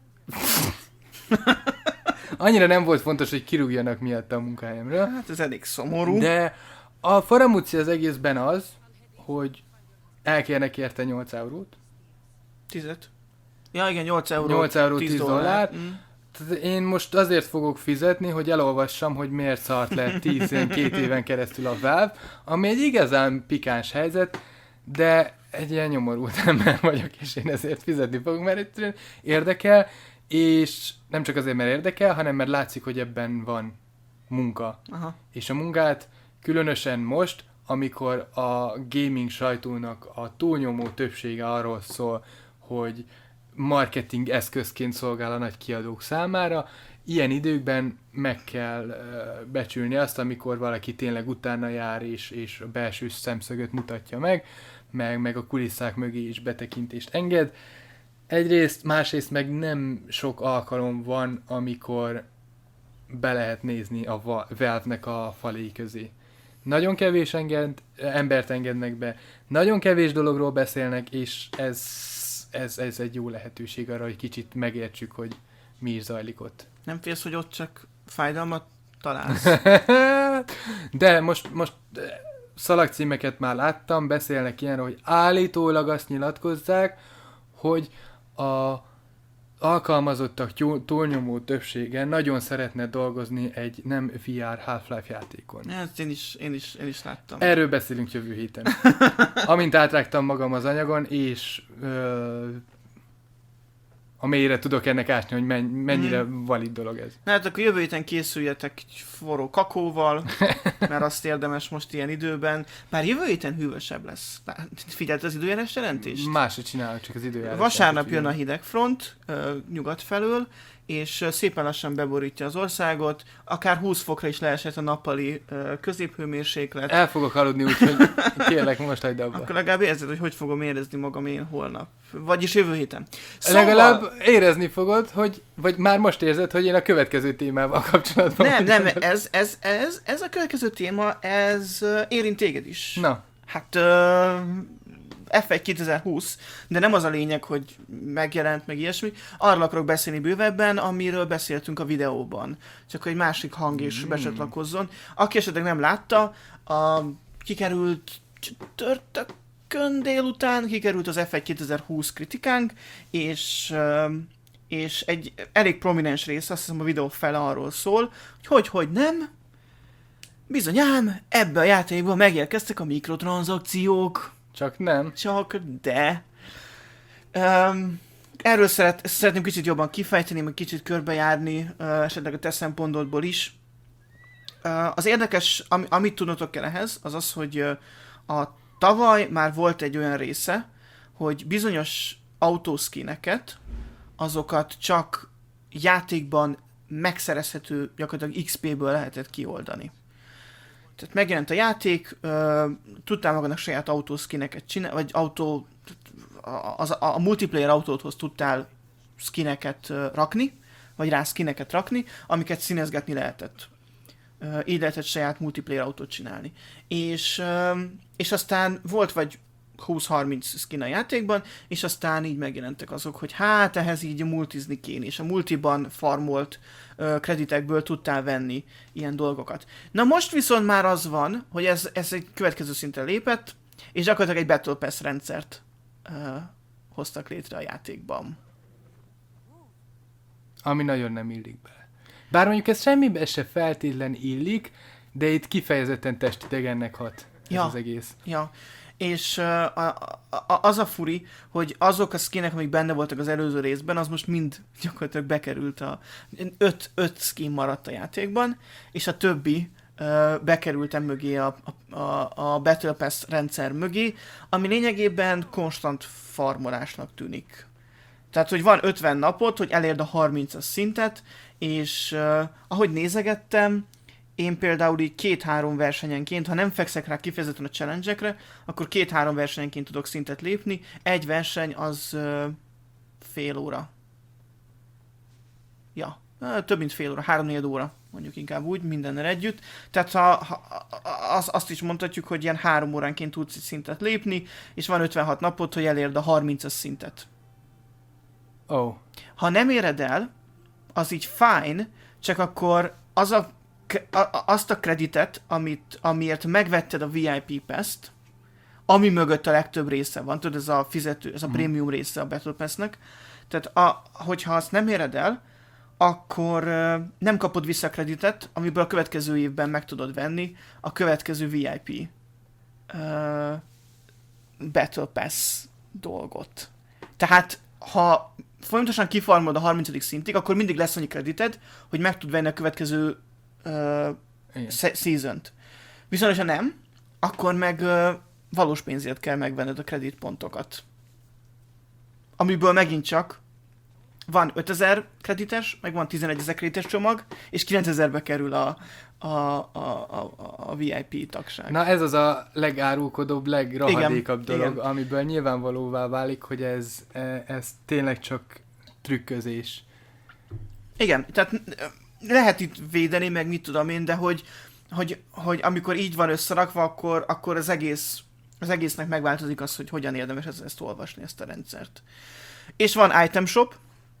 Annyira nem volt fontos, hogy kirúgjanak miatt a munkahelyemről. Hát ez elég szomorú. De a faramúci az egészben az, hogy elkérnek érte nyolc eurót. Tizet? Ja igen, nyolc euró. nyolc euró, tíz dollár. dollár. Mm. Tehát én most azért fogok fizetni, hogy elolvassam, hogy miért szart le tizenkét éven keresztül a Valve, ami egy igazán pikáns helyzet, de egy ilyen nyomorult ember vagyok, és én ezért fizetni fogok, mert egyszerűen érdekel, és nem csak azért, mert érdekel, hanem mert látszik, hogy ebben van munka. Aha. És a munkát különösen most, amikor a gaming sajtónak a túlnyomó többsége arról szól, hogy marketing eszközként szolgál a nagy kiadók számára. Ilyen időkben meg kell uh, becsülni azt, amikor valaki tényleg utána jár, és, és a belső szemszögöt mutatja meg, meg, meg a kulisszák mögé is betekintést enged. Egyrészt, másrészt meg nem sok alkalom van, amikor be lehet nézni a Valve-nek a falai közé. Nagyon kevés enged, embert engednek be, nagyon kevés dologról beszélnek, és ez, ez, ez egy jó lehetőség arra, hogy kicsit megértsük, hogy mi is zajlik ott. Nem félsz, hogy ott csak fájdalmat találsz? De most, most szalagcímeket már láttam, beszélnek ilyenről, hogy állítólag azt nyilatkozzák, hogy a alkalmazottak túlnyomó többsége nagyon szeretne dolgozni egy nem vé er Half-Life játékon. Ezt én is, én is, én is láttam. Erről beszélünk jövő héten. Amint átrágtam magam az anyagon, és ö, a mélyre tudok ennek ásni, hogy mennyire mm. valid dolog ez. Na hát akkor jövő héten készüljetek egy forró kakóval, mert azt érdemes most ilyen időben. Bár jövő héten hűvösebb lesz. Figyeld az időjárás jelentést? Máshogy csinálok, csak az időjárás. Vasárnap jön a hidegfront nyugat felől, és szépen lassan beborítja az országot, akár húsz fokra is leesett a nappali középhőmérséklet. El fogok aludni, úgyhogy kérlek, most hagyd abba. Akkor legalább érzed, hogy hogy fogom érezni magam én holnap. Vagyis jövő héten. Szóval... Legalább érezni fogod, hogy, vagy már most érzed, hogy én a következő témával kapcsolatban... Nem, nem, ez, ez, ez, ez a következő téma, ez érint téged is. Na. Hát... Uh... ef egy kétezer-húsz, de nem az a lényeg, hogy megjelent, meg ilyesmi. Arról akarok beszélni bővebben, amiről beszéltünk a videóban. Csak egy másik hang is mm. becsatlakozzon. Aki esetleg nem látta, a, kikerült csütörtökön délután, kikerült az ef egy kétezer-húsz kritikánk, és, és egy elég prominens rész, azt hiszem a videó fele arról szól, hogy hogy, hogy nem, bizonyám, ebbe a játékban megérkeztek a mikrotranszakciók. Csak nem. Csak de. Um, erről szeret, szeretném kicsit jobban kifejteni, meg kicsit körbejárni, uh, esetleg a te szempontodból is. Uh, az érdekes, ami, amit tudnotok kell ehhez, az az, hogy uh, a tavaly már volt egy olyan része, hogy bizonyos autószkineket, azokat csak játékban megszerezhető, gyakorlatilag iksz pé-ből lehetett kioldani. Tehát megjelent a játék, uh, tudtál magadnak saját autószkineket csinálni, vagy autó, az, a, a multiplayer autódhoz tudtál skineket uh, rakni, vagy rá skineket rakni, amiket színezgetni lehetett. Uh, így lehetett saját multiplayer autót csinálni. És, uh, és aztán volt vagy húsz-harminc skin a játékban, és aztán így megjelentek azok, hogy hát ehhez így multizni kéne, és a multiban farmolt uh, kreditekből tudtál venni ilyen dolgokat. Na most viszont már az van, hogy ez, ez egy következő szintre lépett, és gyakorlatilag egy Battle Pass rendszert uh, hoztak létre a játékban. Ami nagyon nem illik bele. Bár mondjuk ez semmibe se feltétlen illik, de itt kifejezetten testidegennek hat ez ja, az egész. Ja. És uh, a, a, az a furi, hogy azok a skinek, amik benne voltak az előző részben, az most mind gyakorlatilag bekerült a... Öt, öt skin maradt a játékban, és a többi uh, bekerült mögé a, a, a Battle Pass rendszer mögé, ami lényegében konstant farmolásnak tűnik. Tehát, hogy van ötven napot, hogy elérd a harmincas szintet, és uh, ahogy nézegettem, én például így két-három versenyenként, ha nem fekszek rá kifejezetten a challenge-ekre, akkor két-három versenyenként tudok szintet lépni. Egy verseny az uh, fél óra. Ja, uh, több mint fél óra, három-négy óra, mondjuk inkább úgy, mindennel együtt. Tehát ha, ha, az, azt is mondhatjuk, hogy ilyen három óránként tudsz szintet lépni, és van ötvenhat napot, hogy elérd a harmincas szintet. Oh. Ha nem éred el, az így fine, csak akkor az a azt a kreditet, amit, amiért megvetted a vé i pé Pass-t, ami mögött a legtöbb része van, tudod, ez a fizető, ez a premium része a Battle Pass-nek, tehát a, hogyha azt nem éred el, akkor uh, nem kapod vissza a kreditet, amiből a következő évben meg tudod venni a következő vé i pé uh, Battle Pass dolgot. Tehát, ha folyamatosan kifarmolod a harmincadik szintig, akkor mindig lesz annyi kredited, hogy meg tud venni a következő Uh, season-t. Viszont, ha nem, akkor meg uh, valós pénzért kell megvenned a kreditpontokat. amiből megint csak van ötezer kredites, meg van tizenegyezer kredites csomag, és kilencezerbe kerül a, a, a, a, a vé i pé tagság. Na ez az a legárulkodóbb, legrahadékabb igen, dolog, igen. amiből nyilvánvalóvá válik, hogy ez, ez tényleg csak trükközés. Igen, tehát lehet itt védeni, meg mit tudom én, de hogy, hogy, hogy amikor így van összerakva, akkor, akkor az, egész, az egésznek megváltozik az, hogy hogyan érdemes ezt, ezt olvasni, ezt a rendszert. És van item shop,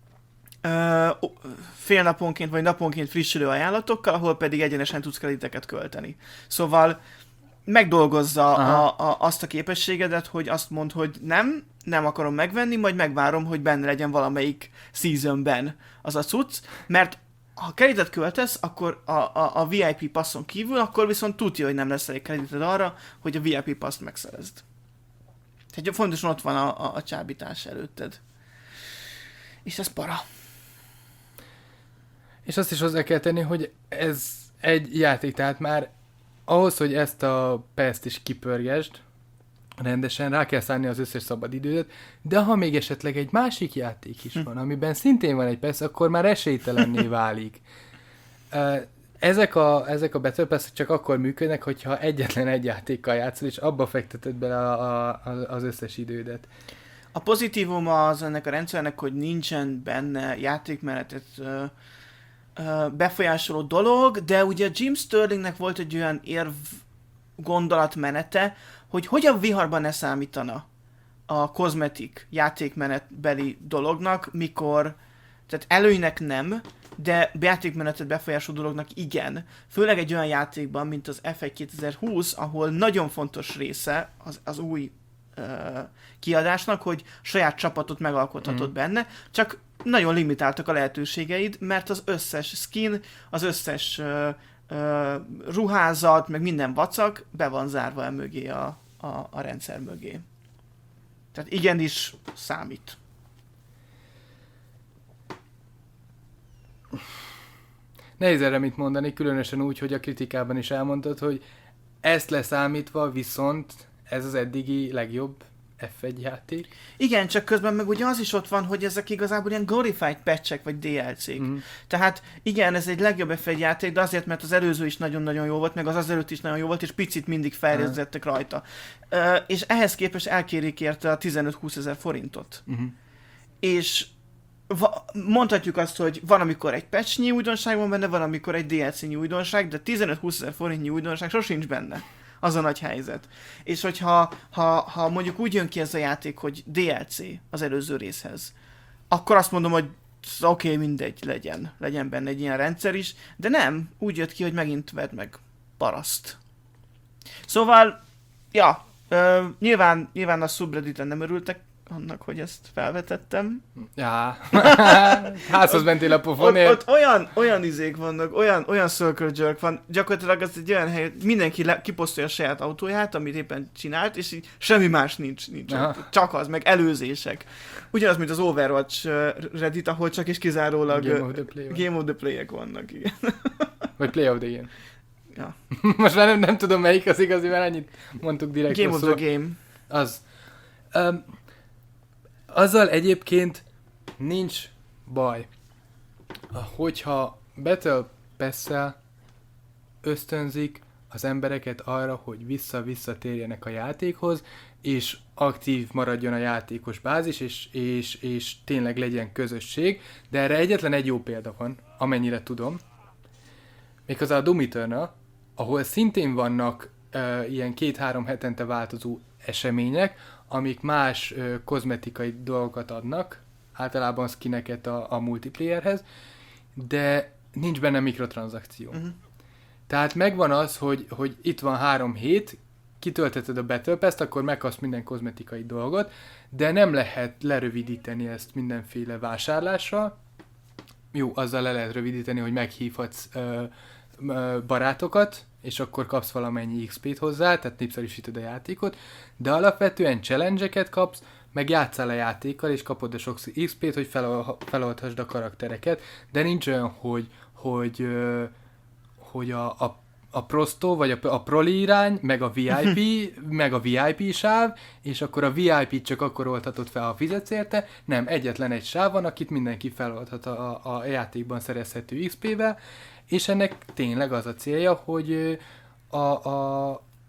fél naponként vagy naponként frissülő ajánlatokkal, ahol pedig egyenesen tudsz krediteket költeni. Szóval megdolgozza a, a, azt a képességedet, hogy azt mondd, hogy nem, nem akarom megvenni, majd megvárom, hogy benne legyen valamelyik seasonben az a cucc, mert ha kreditet költesz, akkor a, a, a vé i pé passzon kívül, akkor viszont tudja, hogy nem lesz elég kredited arra, hogy a vé i pé passzt megszerezd. Tehát fontosan ott van a, a, a csábítás előtted. És ez para. És azt is hozzá kell tenni, hogy ez egy játék, tehát már ahhoz, hogy ezt a pest is kipörgesd, rendesen rá kell szállni az összes szabadidődet, de ha még esetleg egy másik játék is van, amiben szintén van egy pest, akkor már esélytelenné válik. Ezek a, ezek a Battle Pass csak akkor működnek, hogyha egyetlen egy játékkal játszol, és abba fekteted bele a, a, az összes idődet. A pozitívum az ennek a rendszernek, hogy nincsen benne játékmenetet ö, ö, befolyásoló dolog, de ugye Jim Sterlingnek volt egy olyan érv gondolatmenete, hogy hogyan viharban ne számítana a kozmetik játékmenetbeli dolognak, mikor, tehát előnynek nem, de játékmenetet befolyásoló dolognak igen. Főleg egy olyan játékban, mint az ef egy kétezer-húsz, ahol nagyon fontos része az, az új uh, kiadásnak, hogy saját csapatot megalkothatod mm. benne, csak nagyon limitáltak a lehetőségeid, mert az összes skin, az összes uh, uh, ruházat, meg minden vacak be van zárva el mögé a, a, a rendszer mögé. Tehát igenis számít. Nehéz erre mit mondani, különösen úgy, hogy a kritikában is elmondtad, hogy ezt leszámítva viszont ez az eddigi legjobb ef egy játék. Igen, csak közben meg ugye az is ott van, hogy ezek igazából ilyen glorified patchek vagy dé el cé-k. Mm. Tehát igen, ez egy legjobb ef egy játék, de azért, mert az előző is nagyon-nagyon jó volt, meg az azelőtt is nagyon jó volt, és picit mindig fejlesztettek rajta. Uh, és ehhez képest elkérik érte a tizenöt-húsz ezer forintot. Mm-hmm. És va- mondhatjuk azt, hogy van, amikor egy patchnyi újdonság van benne, van, amikor egy dé el cé-nyi újdonság, de tizenöt-húsz ezer forintnyi újdonság sosincs benne. Az a nagy helyzet. És hogyha ha, ha mondjuk úgy jön ki ez a játék, hogy dé el cé az előző részhez, akkor azt mondom, hogy oké, okay, mindegy, legyen. Legyen benne egy ilyen rendszer is, de nem, úgy jött ki, hogy megint vedd meg paraszt. Szóval, ja, uh, nyilván, nyilván a subredditen nem örültek annak, hogy ezt felvetettem. Ja, házhoz mentél a pofonért. Ott, ott olyan, olyan izék vannak, olyan, olyan circle jerk van, gyakorlatilag ez egy olyan hely, mindenki le, kiposztolja a saját autóját, amit éppen csinált, és így semmi más nincs, nincs csak az, meg előzések. Ugyanaz, mint az Overwatch Reddit, ahol csak és kizárólag Game of the Play, Game of the Play-ek vannak, igen. Vagy Play of the Game. Ja. Most már nem, nem tudom melyik az igazi, mert annyit mondtuk direkt. Game of the Game. Az. Um, Azzal egyébként nincs baj, hogyha Battle Pass-szel ösztönzik az embereket arra, hogy vissza-vissza térjenek a játékhoz, és aktív maradjon a játékos bázis, és, és, és tényleg legyen közösség, de erre egyetlen egy jó példa van, amennyire tudom. Méghozzá a Doom Eternal, ahol szintén vannak uh, ilyen két-három hetente változó események, amik más ö, kozmetikai dolgokat adnak, általában skineket a, a multiplayerhez, de nincs benne mikrotranszakció. Uh-huh. Tehát megvan az, hogy, hogy itt van három hét, kitölteted a Battle Pass-t, akkor megkapsz minden kozmetikai dolgot, de nem lehet lerövidíteni ezt mindenféle vásárlással. Jó, azzal le lehet rövidíteni, hogy meghívhatsz ö, ö, barátokat, és akkor kapsz valamennyi iksz pét hozzá, tehát népszerűsíted a játékot, de alapvetően challenge-eket kapsz, meg játszál a játékkal, és kapod a sok iksz pét, hogy fel, feloldhassd a karaktereket, de nincs olyan, hogy, hogy, hogy a, a, a Prosto, vagy a, a Proli irány, meg a vé i pé, meg a vé i pé sáv, és akkor a vé i pét csak akkor oldhatod fel, ha fizetsz érte. Nem, egyetlen egy sáv van, akit mindenki feloldhat a, a, a játékban szerezhető iksz pé-vel, és ennek tényleg az a célja, hogy a, a,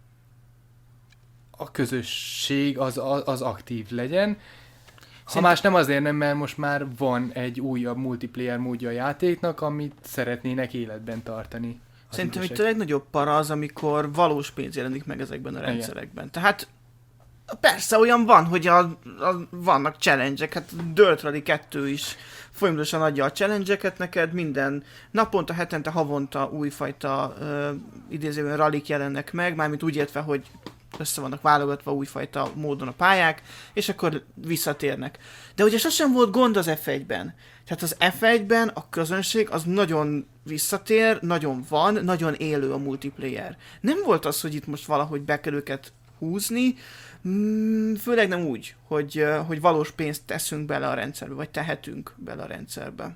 a közösség az, az, az aktív legyen. Ha Szerint... más nem azért nem, mert most már van egy újabb multiplayer módja a játéknak, amit szeretnének életben tartani. Szerintem itt a legnagyobb para az, amikor valós pénz jelenik meg ezekben a rendszerekben. Igen. Tehát persze olyan van, hogy a, a, vannak challenge-ek, hát Dirt Rally kettő is folyamatosan adja a challenge-eket neked, minden naponta, hetente, havonta újfajta uh, idézően rallik jelennek meg, mármint úgy értve, hogy össze vannak válogatva újfajta módon a pályák, és akkor visszatérnek. De ugye sosem volt gond az ef egyben. Tehát az ef egyben a közönség az nagyon visszatér, nagyon van, nagyon élő a multiplayer. Nem volt az, hogy itt most valahogy be kell őket húzni, főleg nem úgy, hogy, hogy valós pénzt teszünk bele a rendszerbe, vagy tehetünk bele a rendszerbe.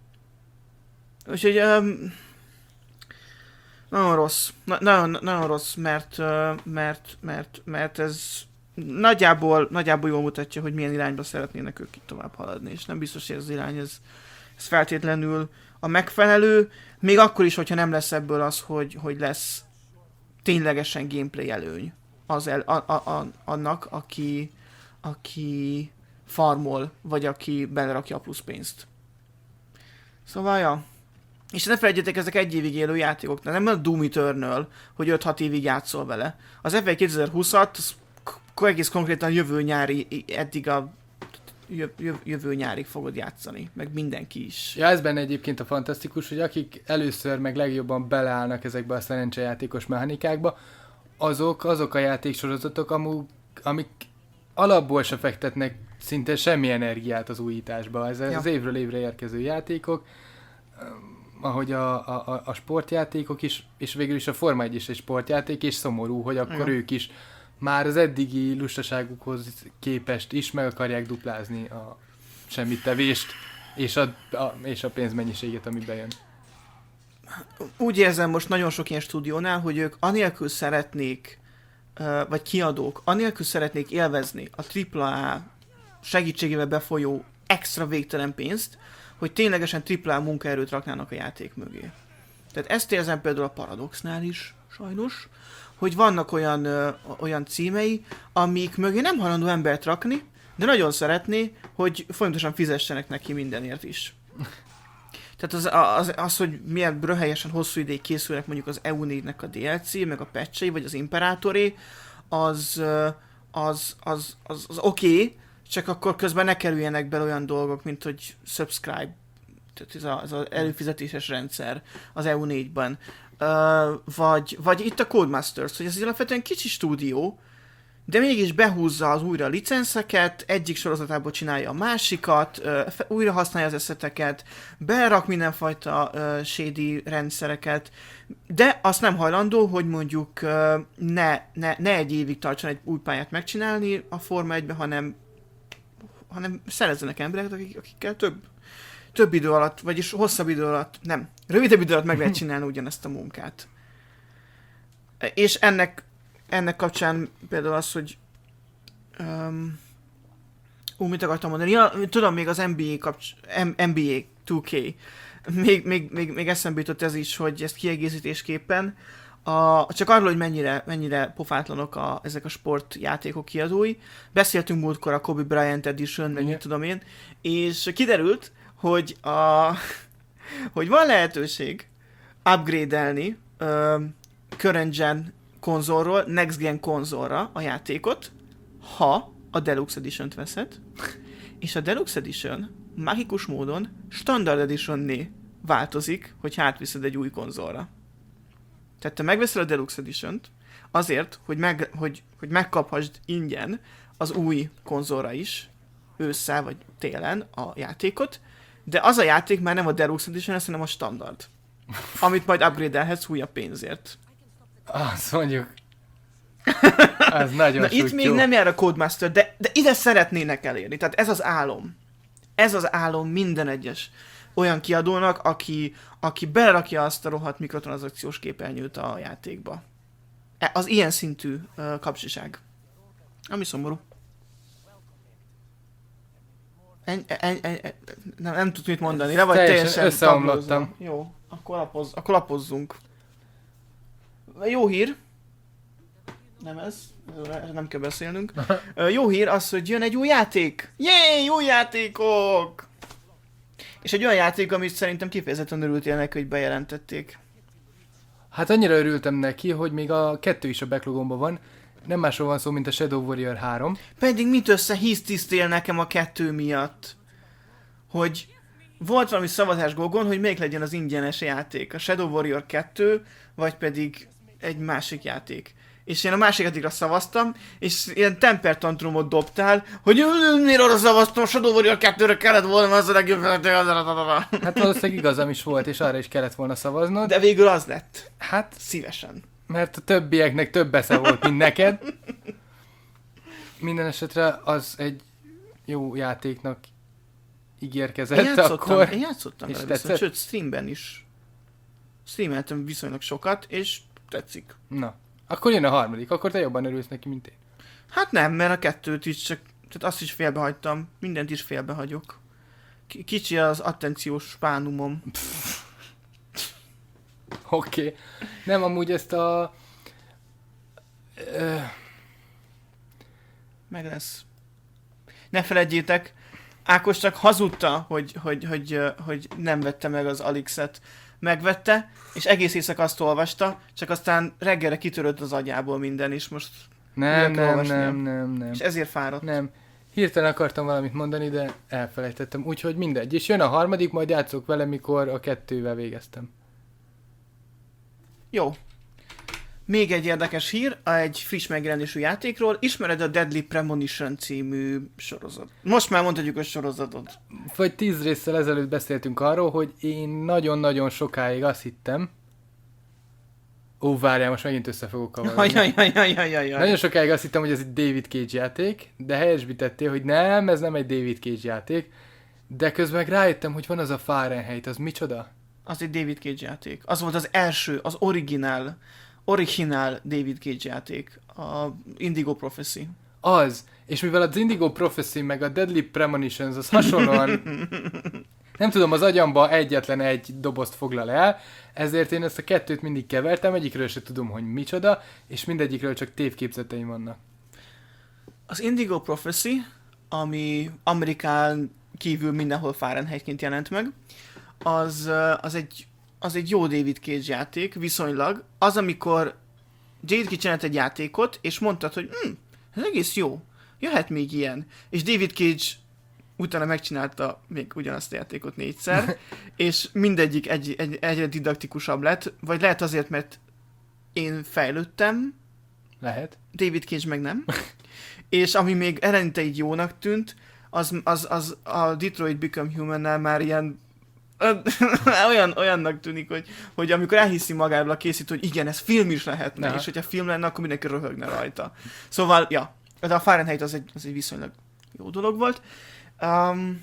Úgyhogy um, nagyon rossz, Na, nagyon, nagyon rossz, mert, mert, mert, mert ez nagyjából, nagyjából jól mutatja, hogy milyen irányba szeretnének ők itt tovább haladni, és nem biztos, hogy ez az irány, ez, ez feltétlenül a megfelelő, még akkor is, hogyha nem lesz ebből az, hogy, hogy lesz ténylegesen gameplay előny az el, a, a, a, annak, aki, aki farmol, vagy aki belerakja a plusz pénzt. Szóval, ja. És ne felejtjetek, ezek egy évig élő játékok, nem a Doom Eternal, hogy öt-hat évig játszol vele. Az ef egy kétezer-húszat egész konkrétan jövő nyári, eddig a jövő nyárig fogod játszani, meg mindenki is. Ja, ez benne egyébként a fantasztikus, hogy akik először meg legjobban beleállnak ezekbe a szerencsejátékos mechanikákba, azok, azok a játéksorozatok, amúgy, amik alapból se fektetnek szinte semmi energiát az újításba. Ez ja. Az évről évre érkező játékok, ahogy a, a, a sportjátékok is, és végül is a Forma egy is egy sportjáték, és szomorú, hogy akkor ja. ők is már az eddigi lustaságukhoz képest is meg akarják duplázni a semmittevést és a, a, és a pénzmennyiséget, ami bejön. Úgy érzem most nagyon sok ilyen stúdiónál, hogy ők anélkül szeretnék, vagy kiadók, anélkül szeretnék élvezni a tripla á segítségével befolyó extra végtelen pénzt, hogy ténylegesen tripla á munkaerőt raknának a játék mögé. Tehát ezt érzem például a Paradoxnál is, sajnos, hogy vannak olyan, ö, olyan címei, amik mögé nem hajlandó embert rakni, de nagyon szeretné, hogy folyamatosan fizessenek neki mindenért is. Tehát az, az, az, hogy milyen röhelyesen hosszú ideig készülnek mondjuk az e u négynek a dé el cé, meg a patchei, vagy az Imperatoré, az, az, az, az, az oké, okay, csak akkor közben ne kerüljenek bele olyan dolgok, mint hogy subscribe, tehát ez, a, ez az előfizetéses rendszer az e u négyben. Uh, vagy, vagy itt a Codemasters, hogy ez egy alapvetően kicsi stúdió, de mégis behúzza az újra licenszeket, egyik sorozatából csinálja a másikat, uh, újra használja az eszeteket, berak mindenfajta uh, shady rendszereket, de azt nem hajlandó, hogy mondjuk uh, ne, ne, ne egy évig tartson egy új pályát megcsinálni a Forma egyben, hanem, hanem szerezzenek embereket, akik, akikkel több, több idő alatt, vagyis hosszabb idő alatt, nem, rövidebb idő alatt meg lehet csinálni ugyanezt a munkát. És ennek Ennek kapcsán például az, hogy um, ú, mit akartam mondani? Ja, tudom, még az en bé á kapcs... en bé á two K. Még, még, még, még eszembe jutott ez is, hogy ezt kiegészítésképpen a, csak arról, hogy mennyire, mennyire pofátlanok a, ezek a sportjátékok kiadói. Beszéltünk múltkor a Kobe Bryant Edition, meg mit tudom én, és kiderült, hogy, a, hogy van lehetőség upgrade-elni um, current gen konzolról, next gen konzolra a játékot, ha a Deluxe Edition-t veszed, és a Deluxe Edition mágikus módon Standard Edition-né változik, hogy átviszed egy új konzolra. Tehát te megveszel a Deluxe Edition-t azért, hogy, meg, hogy, hogy megkaphasd ingyen az új konzolra is, ősszel vagy télen a játékot, de az a játék már nem a Deluxe Edition, hanem a Standard, amit majd upgrade-elhetsz újabb pénzért. Azt mondjuk, az nagyon Na itt még jó. nem jár a Codemaster, de, de ide szeretnének elérni, tehát ez az álom. Ez az álom minden egyes olyan kiadónak, aki, aki belerakja azt a rohadt mikrotranszakciós képernyőt a játékba. Az ilyen szintű uh, kapcsiság. Ami szomorú. En, en, en, en, nem, nem tudsz mit mondani, le vagy Teljesen teljesen összeomlottam. tablózva. Jó, akkor, lapoz, akkor lapozzunk. Jó hír. Nem ez, nem kell beszélnünk. Jó hír az, hogy jön egy új játék. Jé, új játékok! És egy olyan játék, amit szerintem kifejezetten örültél neki, hogy bejelentették. Hát annyira örültem neki, hogy még a kettő is a backlogomban van. Nem másról van szó, mint a Shadow Warrior három. Pedig mit összehisztisztél nekem a kettő miatt? Hogy volt valami szavazás Gogon, hogy melyik legyen az ingyenes játék. A Shadow Warrior kettő, vagy pedig egy másik játék. És én a másik játékra szavaztam, és ilyen temper tantrumot dobtál, hogy miért arra szavaztam, a Shadow Warrior kettőre kellett volna, az a legjobb. Hát valószínűleg igazam is volt, és arra is kellett volna szavaznod. De végül az lett. Hát, Szívesen. mert a többieknek több esze volt, mint neked. Minden esetre az egy jó játéknak ígérkezett Én játszottam, akkor. én játszottam és vele tetszett? viszont, sőt streamben is. Streameltem viszonylag sokat, és tetszik. Na, akkor jön a harmadik, akkor te jobban örülsz neki, mint én. Hát nem, mert a kettőt is csak, tehát azt is félbehagytam, mindent is félbehagyok. K- kicsi az attenciós spánumom. Oké. Okay. Nem, amúgy ezt a... Ö... Meg lesz. Ne feledjétek, Ákos csak hazudta, hogy, hogy, hogy, hogy nem vette meg az Alixet. Megvette, és egész éjszaka azt olvasta, csak aztán reggelre kitörött az agyából minden, és most Nem, újra kell nem, olvasnia. nem, nem, nem. És ezért fáradt. Nem. Hirtelen akartam valamit mondani, de elfelejtettem. Úgyhogy mindegy. És jön a harmadik, majd játszok vele, mikor a kettővel végeztem. Jó. Még egy érdekes hír, egy friss megjelenésű játékról. Ismered a Deadly Premonition című sorozat? Most már mondhatjuk a sorozatot. Vagy tíz résszel ezelőtt beszéltünk arról, hogy én nagyon-nagyon sokáig azt hittem... Ó, várjál, most megint össze fogok kavarni. Ajajajajajajaj. Nagyon sokáig azt hittem, hogy ez egy David Cage játék, de helyesbítettél, hogy nem, ez nem egy David Cage játék. De közben meg rájöttem, hogy van az a Fahrenheit, az micsoda? Az egy David Cage játék. Az volt az első, az originál, originál David Cage játék. A Indigo Prophecy. Az. És mivel az Indigo Prophecy meg a Deadly Premonitions az hasonlóan... nem tudom, az agyamba egyetlen egy dobozt foglal el, ezért én ezt a kettőt mindig kevertem, egyikről se tudom, hogy micsoda, és mindegyikről csak tévképzeteim vannak. Az Indigo Prophecy, ami Amerikán kívül mindenhol Fahrenheitként jelent meg, az, az, egy, az egy jó David Cage játék, viszonylag. Az, amikor David Cage csinált egy játékot, és mondtad, hogy hm, ez egész jó, jöhet még ilyen. És David Cage utána megcsinálta még ugyanazt a játékot négyszer, és mindegyik egy, egy, egyre didaktikusabb lett, vagy lehet azért, mert én fejlődtem, Lehet. David Cage meg nem, és ami még eleinte így jónak tűnt, az, az, az a Detroit Become Human-nál már ilyen olyan, olyannak tűnik, hogy, hogy amikor elhiszi magáról a készítő, hogy igen, ez film is lehetne, Aha. és hogyha film lenne, akkor mindenki röhögne rajta. Szóval, ja, de a Fahrenheit az egy, az egy viszonylag jó dolog volt. Um,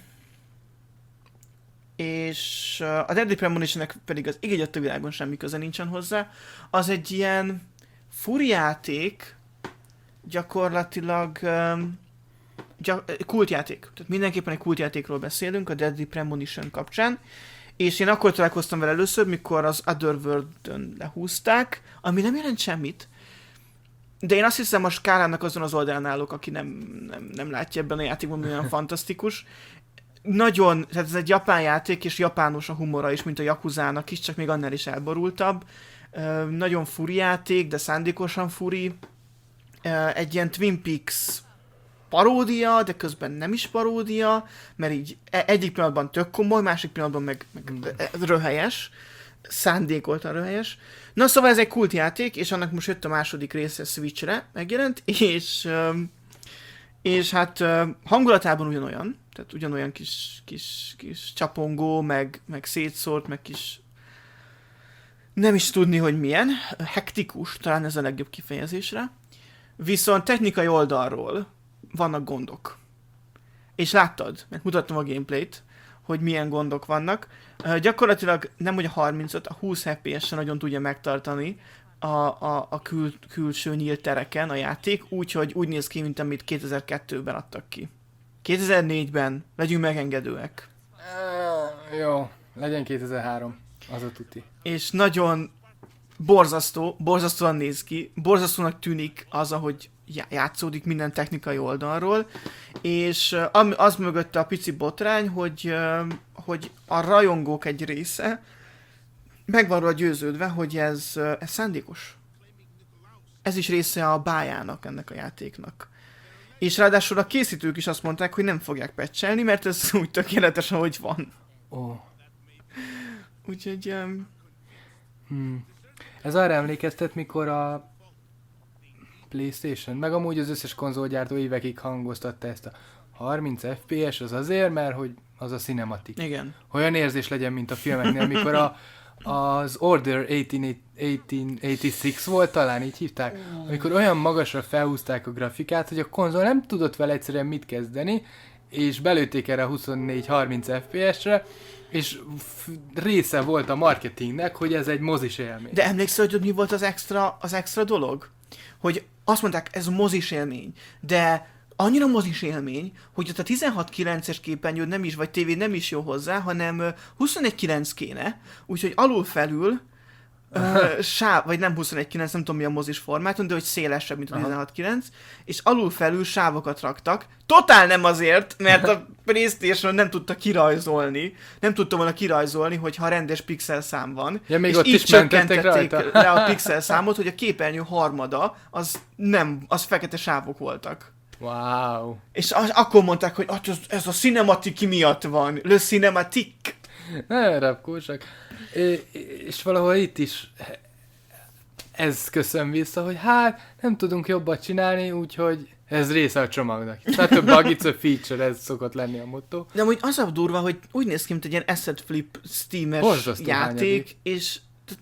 és uh, a Deadly Premonition-nek pedig az ég a világon semmi köze nincsen hozzá. Az egy ilyen furijáték, gyakorlatilag um, gyak, kultjáték. Tehát mindenképpen egy kultjátékról beszélünk a Deadly Premonition kapcsán. És én akkor találkoztam vele először, mikor az Otherworld-ön lehúzták, ami nem jelent semmit. De én azt hiszem, a skálának azon az oldalán állok, aki nem, nem, nem látja ebben a játékban, olyan fantasztikus. Nagyon, tehát ez egy japán játék, és japános a humora is, mint a Yakuzának is, csak még annál is elborultabb. Uh, nagyon furi játék, de szándékosan furi. Uh, egy ilyen Twin Peaks paródia, de közben nem is paródia, mert így egyik pillanatban tök komoly, másik pillanatban meg, meg röhelyes. Szándékoltan röhelyes. Na szóval ez egy kultjáték, és annak most jött a második része Switchre, megjelent, és, és hát hangulatában ugyanolyan, tehát ugyanolyan kis, kis, kis csapongó, meg, meg szétszórt, meg kis nem is tudni, hogy milyen, hektikus, talán ez a legjobb kifejezésre, viszont technikai oldalról vannak gondok. és láttad, mert mutattam a gameplayt, hogy milyen gondok vannak. Uh, gyakorlatilag nem hogy a harmincöt, a húsz ef pé es-en nagyon tudja megtartani a, a, a kül, külső nyílt tereken a játék, úgyhogy úgy néz ki, mint amit kétezer-kettőben adtak ki. kétezer-négyben legyünk megengedőek. Uh, jó, legyen kétezer-három, az a tuti. És nagyon borzasztó, borzasztóan néz ki, borzasztónak tűnik az, ahogy játszódik minden technikai oldalról, és az mögötte a pici botrány, hogy, hogy a rajongók egy része meg van róla győződve, hogy ez, ez szándékos. Ez is része a bájának ennek a játéknak. És ráadásul a készítők is azt mondták, hogy nem fogják patchelni, mert ez úgy tökéletes, ahogy van. Oh. Úgyhogy... Um... Hmm. Ez arra emlékeztet, mikor a PlayStation, meg amúgy az összes konzolgyártó évekig hangoztatta ezt a harminc ef pé es, az azért, mert hogy az a cinematic. Igen. Olyan érzés legyen, mint a filmeknél, mikor a, az Order ezernyolcszáznyolcvanhat volt, talán így hívták, amikor olyan magasra felhúzták a grafikát, hogy a konzol nem tudott vele egyszerűen mit kezdeni, és belőtték erre a huszonnégy harminc ef pé es-re, és f- része volt a marketingnek, hogy ez egy mozis élmény. De emlékszel, hogy mi volt az extra, az extra dolog? Hogy azt mondták, ez mozis élmény, de annyira mozis élmény, hogy ott a tizenhat kilences képernyő nem is, vagy tévé nem is jó hozzá, hanem huszonegy kilenc kéne, úgyhogy alul-felül uh, sáv, vagy nem huszonegy kilenc, nem tudom mi a mozis formátum, de hogy szélesebb, mint a tizenhat kilenc, és alul-felül sávokat raktak. Totál nem azért, mert a PlayStation nem tudta kirajzolni, nem tudta volna kirajzolni, hogyha rendes pixel szám van. Ja, még és ott így is csökkentették le a pixel számot, hogy a képernyő harmada, az nem, az fekete sávok voltak. Wow. És az, akkor mondták, hogy ez, ez a cinematic miatt van, le cinematic. Ne rapkósak. És valahol itt is ez köszön vissza, hogy hát nem tudunk jobbat csinálni, úgyhogy ez része a csomagnak. Tehát több bug, it's a feature, ez szokott lenni a motto. De amúgy az a durva, hogy úgy néz ki, mint egy ilyen asset flip Steam-es Borzasztó játék, hányadik. és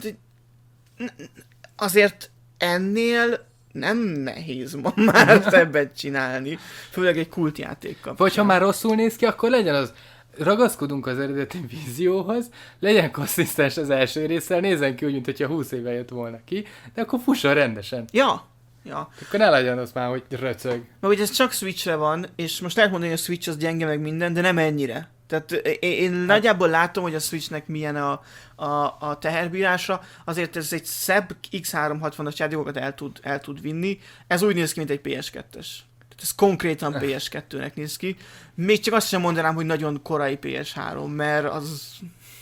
azért ennél nem nehéz ma már többet csinálni, főleg egy kultjáték kapcsán. Vagy ha már rosszul néz ki, akkor legyen az, ragaszkodunk az eredeti vízióhoz, legyen konzisztens az első résszel, nézzen ki úgy, mint hogyha húsz éve jött volna ki, de akkor fusson rendesen. Ja, ja. Akkor ne legyen az már, hogy röcög. Mert hogy ez csak Switchre van, és most lehet mondani, hogy a Switch az gyenge meg minden, de nem ennyire. Tehát én, én hát. nagyjából látom, hogy a Switchnek milyen a, a, a teherbírása, azért ez egy szebb iksz háromszázhatvanas játékokat el tud, el tud vinni. Ez úgy néz ki, mint egy pé es kettes. Tehát ez konkrétan pé es kettőnek néz ki. Még csak azt sem mondanám, hogy nagyon korai pé es három, mert az...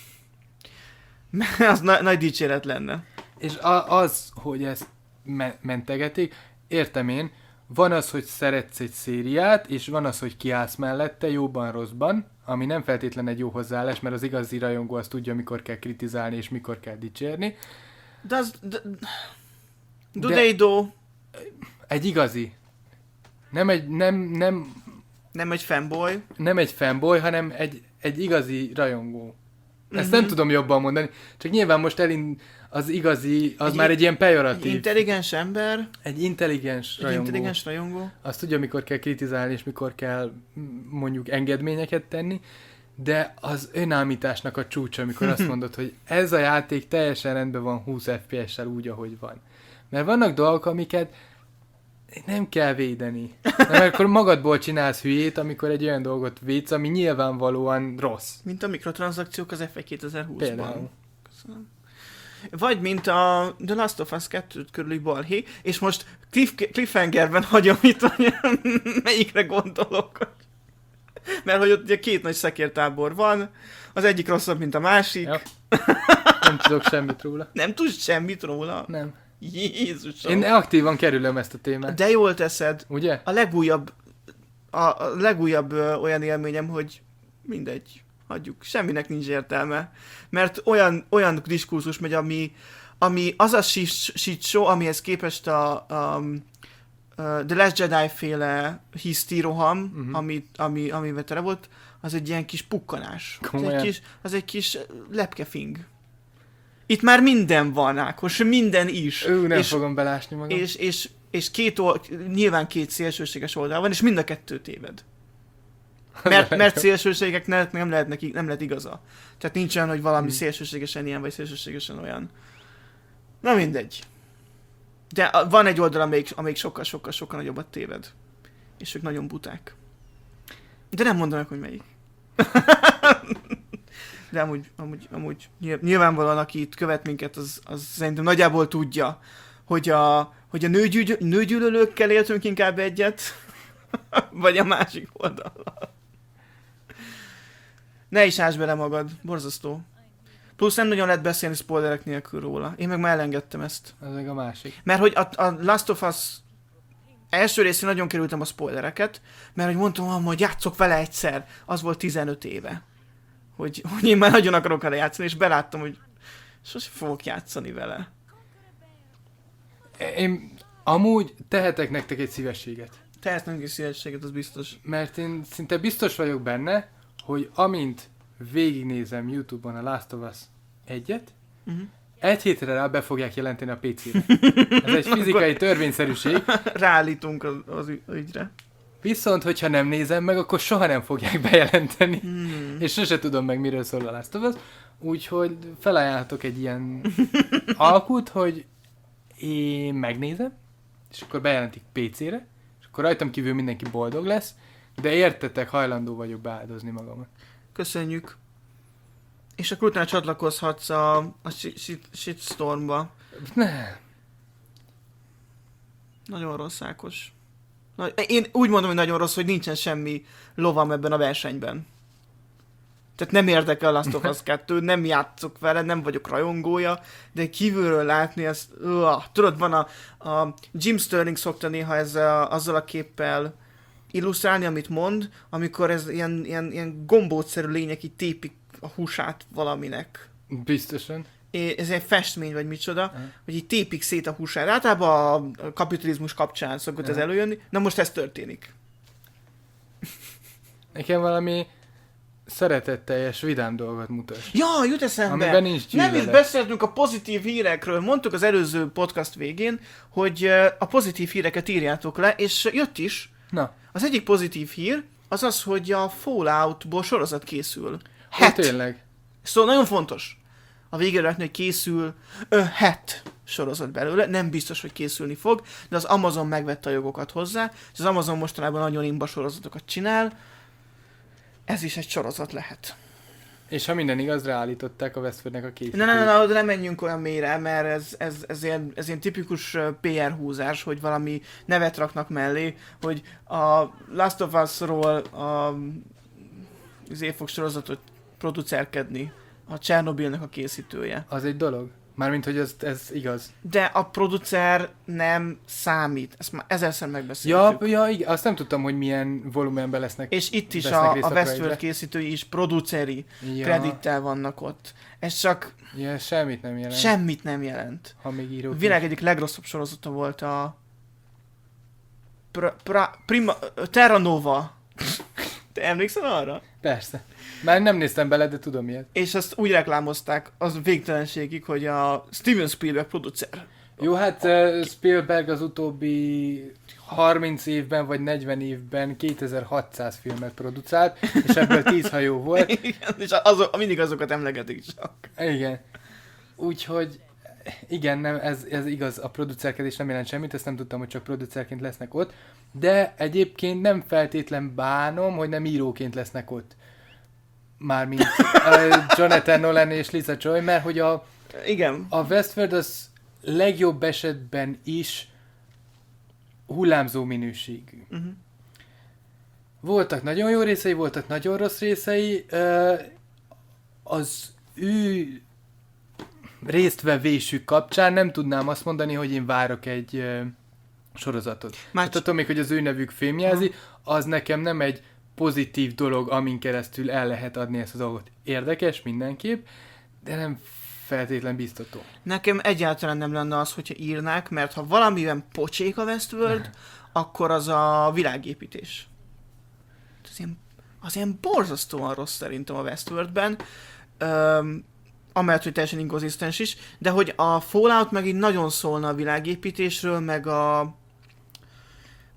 Mert az na- nagy dicséret lenne. És a, az, hogy ezt me- mentegetik, értem én, van az, hogy szeretsz egy szériát, és van az, hogy kiállsz mellette, jóban, rosszban, ami nem feltétlen egy jó hozzáállás, mert az igazi rajongó az tudja, mikor kell kritizálni, és mikor kell dicsérni. De az... De, do de, they do? Egy igazi. Nem egy, nem, nem... Nem egy fanboy. Nem egy fanboy, hanem egy, egy igazi rajongó. Ezt Uh-huh. nem tudom jobban mondani, csak nyilván most elin az igazi, az egy már egy ilyen pejoratív. Egy intelligens ember. Egy intelligens egy rajongó. intelligens rajongó. Azt tudja, mikor kell kritizálni, és mikor kell mondjuk engedményeket tenni, de az önállításnak a csúcsa, amikor azt mondod, hogy ez a játék teljesen rendben van húsz ef pé es-sel úgy, ahogy van. Mert vannak dolgok, amiket nem kell védeni. Mert akkor magadból csinálsz hülyét, amikor egy olyan dolgot védsz, ami nyilvánvalóan rossz. Mint a mikrotranszakciók az ef egy kétezer-húszban. Például. Köszönöm. Vagy mint a The Last of Us kettő körüli balhé, és most cliff, cliffhangerben hagyom itt, hogy melyikre gondolok. Mert hogy ott ugye két nagy szekértábor van, az egyik rosszabb, mint a másik. Ja. Nem tudok semmit róla. Nem tudsz semmit róla? Nem. Jézusom. Én aktívan kerülöm ezt a témát. De jól teszed. Ugye? A legújabb, a, a legújabb ö, olyan élményem, hogy mindegy, hagyjuk, semminek nincs értelme. Mert olyan, olyan diskurzus megy, ami, ami az a shit show, amihez képest a, a, a The Last Jedi féle hisztiroham, uh-huh. ami, ami, amivel tele volt, az egy ilyen kis pukkanás. Az egy kis, az egy kis lepkefing. Itt már minden van, Ákos, minden is. Ő, nem és, fogom belásni magam. És, és, és két old, nyilván két szélsőséges oldal van, és mind a kettő téved. Mert, mert szélsőségeknek nem lehet, neki, nem lehet igaza. Tehát nincs olyan, hogy valami Hmm. szélsőségesen ilyen, vagy szélsőségesen olyan. Na mindegy. De a- van egy oldal, amelyik, amelyik sokkal, sokkal, sokkal nagyobbat téved. És ők nagyon buták. De nem mondanak, hogy melyik. De amúgy, amúgy, amúgy nyilv- nyilvánvalóan, aki itt követ minket, az, az szerintem nagyjából tudja, hogy a, hogy a nőgyűgy, nőgyűlölőkkel éltünk inkább egyet, vagy a másik oldallal. Ne is ásd bele magad, borzasztó. Plusz nem nagyon lehet beszélni spoilerek nélkül róla. Én meg már elengedtem ezt. Az meg a másik. Mert hogy a, a Last of Us első részén nagyon kerültem a spoilereket, mert hogy mondtam, hogy játszok vele egyszer, az volt tizenöt éve. Hogy, hogy én már nagyon akarok vele játszani, és beláttam, hogy sose fogok játszani vele. Én amúgy tehetek nektek egy szívességet. Tehetsz nem is szívességet, az biztos. Mert én szinte biztos vagyok benne, hogy amint végignézem YouTube-on a Last of Us egyet, Uh-huh. egy hétre rá be fogják jelenteni a pé cére. Ez egy fizikai törvényszerűség. Ráállítunk az, az ügy- ügyre. Viszont, hogyha nem nézem meg, akkor soha nem fogják bejelenteni. Hmm. És sose tudom meg, miről szól a Last of Us. Úgyhogy felajánlhatok egy ilyen alkut, hogy én megnézem, és akkor bejelentik pé cére, és akkor rajtam kívül mindenki boldog lesz, de értetek, hajlandó vagyok beáldozni magamat. Köszönjük. És akkor utána csatlakozhatsz a, a shit- shit- shitstormba. Ne. Nagyon rossz, Ákos. Na, én úgy mondom, hogy nagyon rossz, hogy nincsen semmi lovam ebben a versenyben. Tehát nem érdekel a Last of Us kettő, nem játszok vele, nem vagyok rajongója, de kívülről látni ezt, uh, tudod, van a, a Jim Sterling szokta néha ezzel, azzal a képpel illusztrálni, amit mond, amikor ez ilyen, ilyen, ilyen gombócszerű lények így tépik a húsát valaminek. Biztosan. É, ez egy festmény, vagy micsoda, Aha. hogy így tépik szét a húsát. Általában a kapitalizmus kapcsán szokott ez Aha. előjönni. Na most ez történik. Nekem valami szeretetteljes, vidám dolgot mutas. Ja, jut eszembe! Amiben nincs Nem is gyűlölet. beszéltünk a pozitív hírekről. Mondtuk az előző podcast végén, hogy ö, a pozitív híreket írjátok le, és jött is. Na, Az egyik pozitív hír az az, hogy a Falloutból sorozat készül. hát Het. tényleg. Szóval nagyon fontos. A végére rakni, hogy készül ö, het sorozat belőle. Nem biztos, hogy készülni fog, de az Amazon megvette a jogokat hozzá, és az Amazon mostanában nagyon imba sorozatokat csinál. Ez is egy sorozat lehet. És ha minden igaz, ráállították a Westfordnek a Ne, készítőt. ne, ne, ne, nem menjünk olyan mélyre, mert ez, ez, ez, ilyen, ez ilyen tipikus ö, pé er húzás, hogy valami nevet raknak mellé, hogy a Last of Us-ról a, az fog sorozatot producerkedni a Csernobilnek a készítője. Az egy dolog. Mármint, hogy ez, ez igaz. De a producer nem számít. Ezt már ezerszer megbeszéltük. Ja, ja, igen. Azt nem tudtam, hogy milyen volumenben lesznek. És itt is vesznek a, részt a a Westworld projektbe. készítői is produceri Ja, kredittel vannak ott. Ez csak ja, semmit nem jelent. semmit nem jelent. Ha még író. A világ egyik legrosszabb sorozata volt a pra, pra, prima, Terra Nova. Te emlékszel arra? Persze. Már nem néztem bele, de tudom ilyet. És azt úgy reklámozták az végtelenségig, hogy a Steven Spielberg producer. Jó, hát uh, Spielberg az utóbbi harminc évben vagy negyven évben kétezer-hatszáz filmet produkált, és ebből tíz hajó volt. Igen, és azok, mindig azokat emlegetik csak. Igen. Úgyhogy igen, nem, ez, ez igaz, a producerkedés nem jelent semmit, ezt nem tudtam, hogy csak producerként lesznek ott, de egyébként nem feltétlen bánom, hogy nem íróként lesznek ott. Mármint uh, Jonathan Nolan és Lisa Joy, mert hogy a, Igen. a Westworld az legjobb esetben is hullámzó minőségű. Uh-huh. Voltak nagyon jó részei, voltak nagyon rossz részei. Uh, az ő résztvevésük kapcsán nem tudnám azt mondani, hogy én várok egy uh, sorozatot. Már Hát attól még, hogy az ő nevük fémjelzi, az nekem nem egy pozitív dolog, amin keresztül el lehet adni ezt a dolgot. Érdekes mindenképp, de nem feltétlen biztató. Nekem egyáltalán nem lenne az, hogyha írnák, mert ha valamiben pocsék a Westworld, akkor az a világépítés. Az ilyen, az ilyen borzasztóan rossz szerintem a Westworldben, Öm, amellett, hogy teljesen inkonzisztens is, de hogy a Fallout meg így nagyon szólna a világépítésről, meg a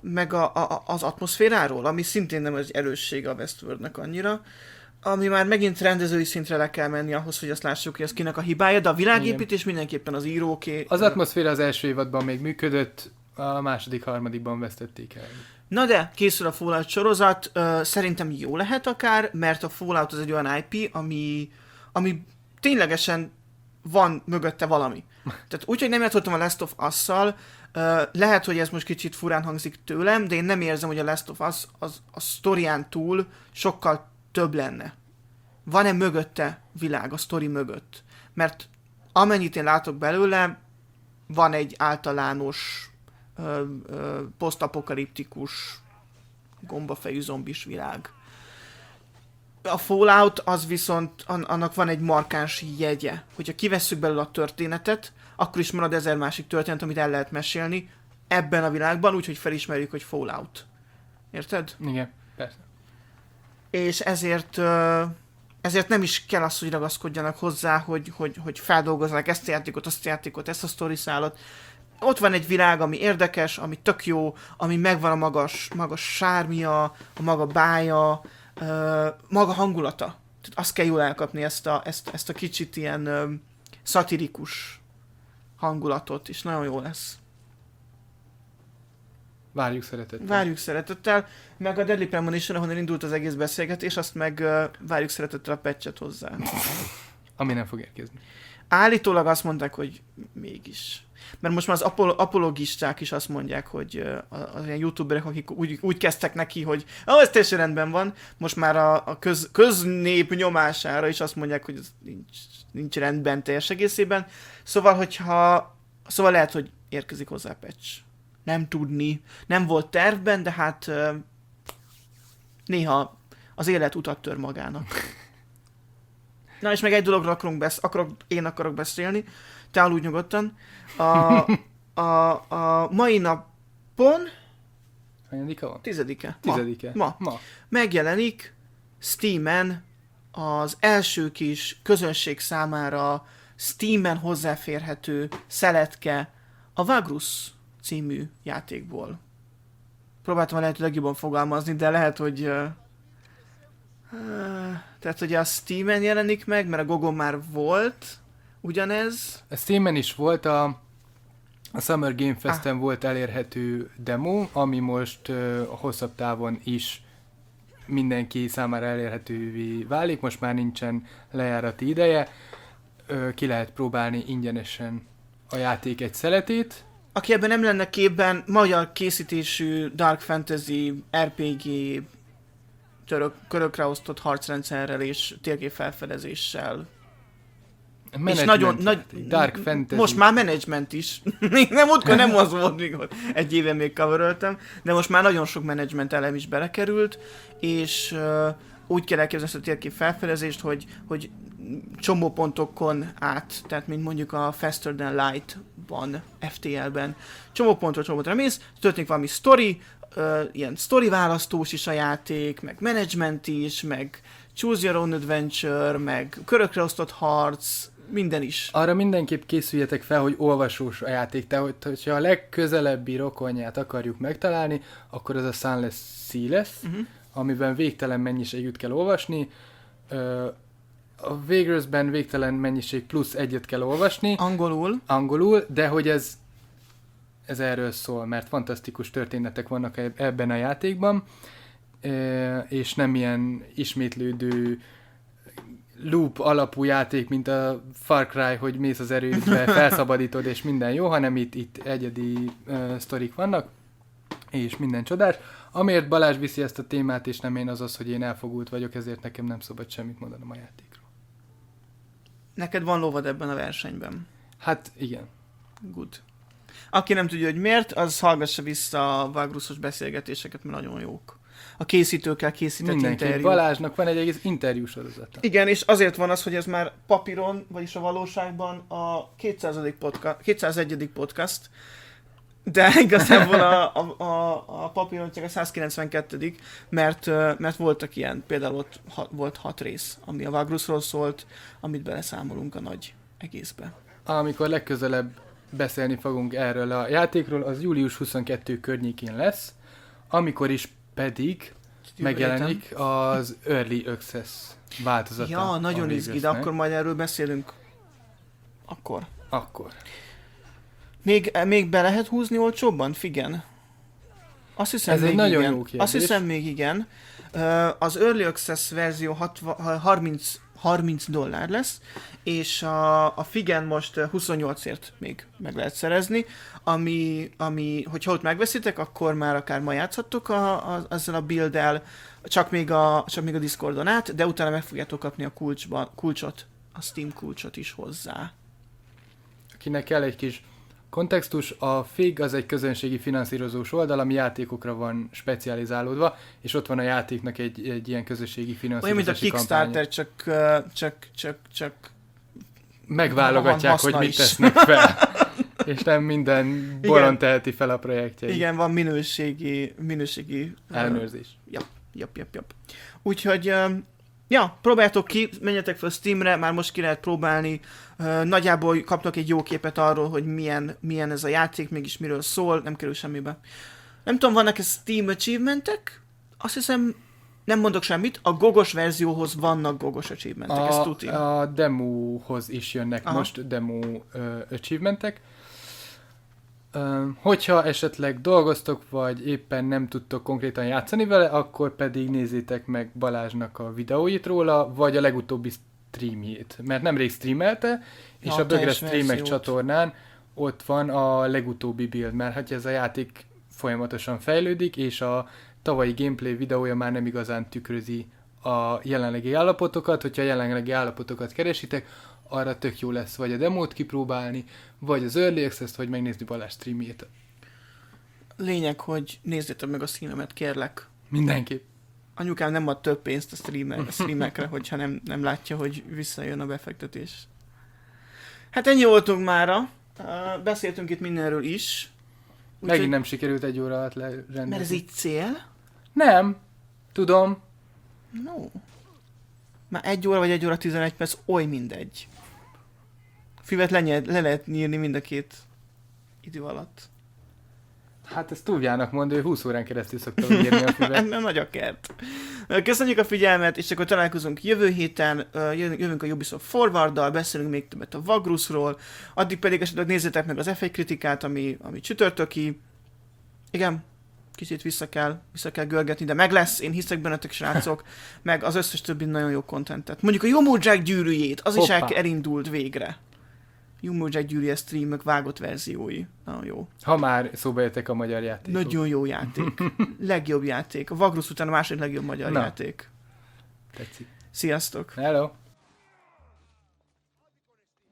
meg a, a, az atmoszféráról, ami szintén nem egy erőssége a Westworldnek annyira, ami már megint rendezői szintre le kell menni ahhoz, hogy azt lássuk, hogy ez kinek a hibája, de a világépítés igen. mindenképpen az íróké. Az atmoszféra az első évadban még működött, a második, harmadikban vesztették el. Na de, készül a Fallout sorozat, uh, szerintem jó lehet akár, mert a Fallout az egy olyan i pé, ami, ami ténylegesen van mögötte valami. Tehát úgy, hogy nem játszottam a Last of Us-szal, uh, lehet, hogy ez most kicsit furán hangzik tőlem, de én nem érzem, hogy a Last of Us az, a sztorián túl sokkal több lenne. Van-e mögötte világ, a sztori mögött? Mert amennyit én látok belőle, van egy általános ö, ö, posztapokaliptikus gombafejű zombis világ. A Fallout az viszont, annak van egy markáns jegye. Hogyha kivesszük belőle a történetet, akkor is marad ezer másik történet, amit el lehet mesélni ebben a világban, úgyhogy felismerjük, hogy Fallout. Érted? Igen, persze. És ezért, ezért nem is kell az, hogy ragaszkodjanak hozzá, hogy, hogy, hogy feldolgozzanak ezt a játékot, azt a játékot, ezt a sztoriszálat. Ott van egy világ, ami érdekes, ami tök jó, ami megvan a magas, magas sármia, a maga bája, maga hangulata. Tehát azt kell jól elkapni, ezt a, ezt, ezt a kicsit ilyen szatirikus hangulatot, és nagyon jó lesz. Várjuk szeretettel. Várjuk szeretettel, meg a Deadly Premonition, ahonnan indult az egész beszélgetés, azt meg uh, várjuk szeretettel a patchet hozzá. Ami nem fog érkezni. Állítólag azt mondták, hogy mégis. Mert most már az apol- apologisták is azt mondják, hogy uh, az ilyen youtuberek, akik úgy, úgy kezdtek neki, hogy ah, ez teljesen rendben van, most már a, a köz, köznép nyomására is azt mondják, hogy ez nincs, nincs rendben teljes egészében. Szóval, hogyha szóval lehet, hogy érkezik hozzá a patch. Nem tudni. Nem volt tervben, de hát uh, néha az élet utat tör magának. Na és meg egy dologról akarunk besz- akarok, én akarok beszélni, te aludj nyugodtan. A, a, a mai napon... Hanyadika van? Tizedike. Tizedike. Ma. Ma. Megjelenik Steamen az első kis közönség számára Steamen hozzáférhető szeletke a Vagrus című játékból. Próbáltam a lehető legjobban fogalmazni, de lehet, hogy uh, uh, tehát ugye a Steamen jelenik meg, mert a Gogon már volt ugyanez. A Steamen is volt, a, a Summer Game Festen ah. volt elérhető demo, ami most uh, hosszabb távon is mindenki számára elérhetővé válik, most már nincsen lejárati ideje, uh, ki lehet próbálni ingyenesen a játék egy szeletét. Aki ebben nem lenne képben, magyar készítésű Dark Fantasy er pé gé török, körökre osztott harcrendszerrel és térkép felfedezéssel. És nagyon, nagy, Dark Fantasy. Most már management is. nem, útkor nem az volt, mikor egy éve még coveröltem, de most már nagyon sok management elem is belekerült, és uh, úgy kell elképzelni a térkép felfedezést, hogy, hogy csomópontokon át, tehát mint mondjuk a Faster Than Light-ban, ef té el-ben, csomópontról csomópontra mész, történik valami sztori, uh, ilyen sztori választós is a játék, meg management is, meg choose your own adventure, meg körökre osztott harc, minden is. Arra mindenképp készüljetek fel, hogy olvasós a játék, tehát hogyha a legközelebbi rokonját akarjuk megtalálni, akkor az a Sunless Sea lesz, uh-huh. amiben végtelen mennyiségűt kell olvasni, uh, a Vagrusben végtelen mennyiség plusz egyet kell olvasni. Angolul. Angolul, de hogy ez, ez erről szól, mert fantasztikus történetek vannak ebben a játékban, és nem ilyen ismétlődő loop alapú játék, mint a Far Cry, hogy mész az erődbe, felszabadítod, és minden jó, hanem itt, itt egyedi uh, sztorik vannak, és minden csodás. Amiért Balázs viszi ezt a témát, és nem én, az az, hogy én elfogult vagyok, ezért nekem nem szabad semmit mondanom a játékról. Neked van lovad ebben a versenyben. Hát igen. Good. Aki nem tudja, hogy miért, az hallgassa vissza a Vagrusos beszélgetéseket, mert nagyon jók. A készítőkkel készített Mindenki. interjú. Balázsnak van egy egész interjú sorozata. Igen, és azért van az, hogy ez már papíron, vagyis a valóságban a kétszázadik podcast, kétszázegyedik podcast, de igazából a, a, a, a papíron csak a százkilencvenkettedik, mert, mert voltak ilyen, például ott ha, volt hat rész, ami a Vagrusról szólt, amit beleszámolunk a nagy egészbe. Amikor legközelebb beszélni fogunk erről a játékról, az július huszonkettő környékén lesz, amikor is pedig megjelenik az Early Access változata. Ja, nagyon izgi, de akkor majd erről beszélünk. Akkor. Akkor. Még, még be lehet húzni olcsóbban? Figen? Azt hiszem, Ez még egy nagyon igen. jó kérdés. Azt hiszem még igen. Az Early Access verzió harminc, harminc dollár lesz, és a, a Figen most huszonnyolcért még meg lehet szerezni, ami, ami hogyha ott megveszitek, akkor már akár ma játszhattok a, a, ezzel a builddel, csak még a, csak még a Discordon át, de utána meg fogjátok kapni a kulcsba, kulcsot, a Steam kulcsot is hozzá. Akinek kell egy kis kontextus, a Fig az egy közönségi finanszírozós oldal, ami játékokra van specializálódva, és ott van a játéknak egy, egy ilyen közösségi finanszírozási olyan, mint a Kickstarter, csak, csak, csak, csak megválogatják, hogy mit tesznek fel. És nem minden bolond teheti fel a projektjeit. Igen, van minőségi, minőségi ellenőrzés. Uh, jap, jap, jap, jap. Úgyhogy, uh, ja, próbáljátok ki, menjetek fel Steamre, már most ki lehet próbálni. Uh, nagyjából kapnak egy jó képet arról, hogy milyen, milyen ez a játék, mégis miről szól, nem kerül semmibe. Nem tudom, vannak-e Steam achievementek? Azt hiszem, nem mondok semmit, a gogos verzióhoz vannak gogos achievementek, a, ezt tuti. A demóhoz is jönnek Aha. most demo uh, achievementek. Uh, hogyha esetleg dolgoztok, vagy éppen nem tudtok konkrétan játszani vele, akkor pedig nézzétek meg Balázsnak a videóit róla, vagy a legutóbbi streamjét. Mert nemrég streamelte, és ja, a Bögre Streamek csatornán ott van a legutóbbi build, mert hát ez a játék folyamatosan fejlődik, és a tavalyi gameplay videója már nem igazán tükrözi a jelenlegi állapotokat. Hogyha a jelenlegi állapotokat keresitek, arra tök jó lesz vagy a demót kipróbálni, vagy az Early Access-t, vagy megnézni Balázs streamjét. Lényeg, hogy nézzétek meg a streamemet, kérlek. Mindenképp. Anyukám nem ad több pénzt a, streamer, a streamekre, hogyha nem, nem látja, hogy visszajön a befektetés. Hát ennyi voltunk mára. Uh, beszéltünk itt mindenről is. Úgy, Megint hogy... nem sikerült egy óra alatt lerendezni. Mert ez így cél? Nem. Tudom. No. Már egy óra vagy egy óra tizenegy perc, oly mindegy. Füvet lenyed, le lehet nyírni mind a két idő alatt. Hát ezt Túljának mondja, hogy húsz órán keresztül szoktam írni a füvet. Nem nagy a kert. Köszönjük a figyelmet, és akkor találkozunk jövő héten, jövünk a Ubisoft Forwarddal, beszélünk még többet a Vagrusról, addig pedig esetleg nézzétek meg az ef egy kritikát, ami, ami csütörtöki. Igen, kicsit vissza kell, vissza kell görgetni, de meg lesz, én hiszek bennetek, srácok, meg az összes többi nagyon jó kontentet. Mondjuk a Jomo Jack gyűrűjét, az Hoppá. is elindult végre. Jomo Jack gyűrűje streamek vágott verziói. Nagyon jó. Ha már szóba jöttek a magyar játékok. Nagyon jó játék. Legjobb játék. A Vagrus után a második legjobb magyar Na. játék. Tetszik. Sziasztok! Hello!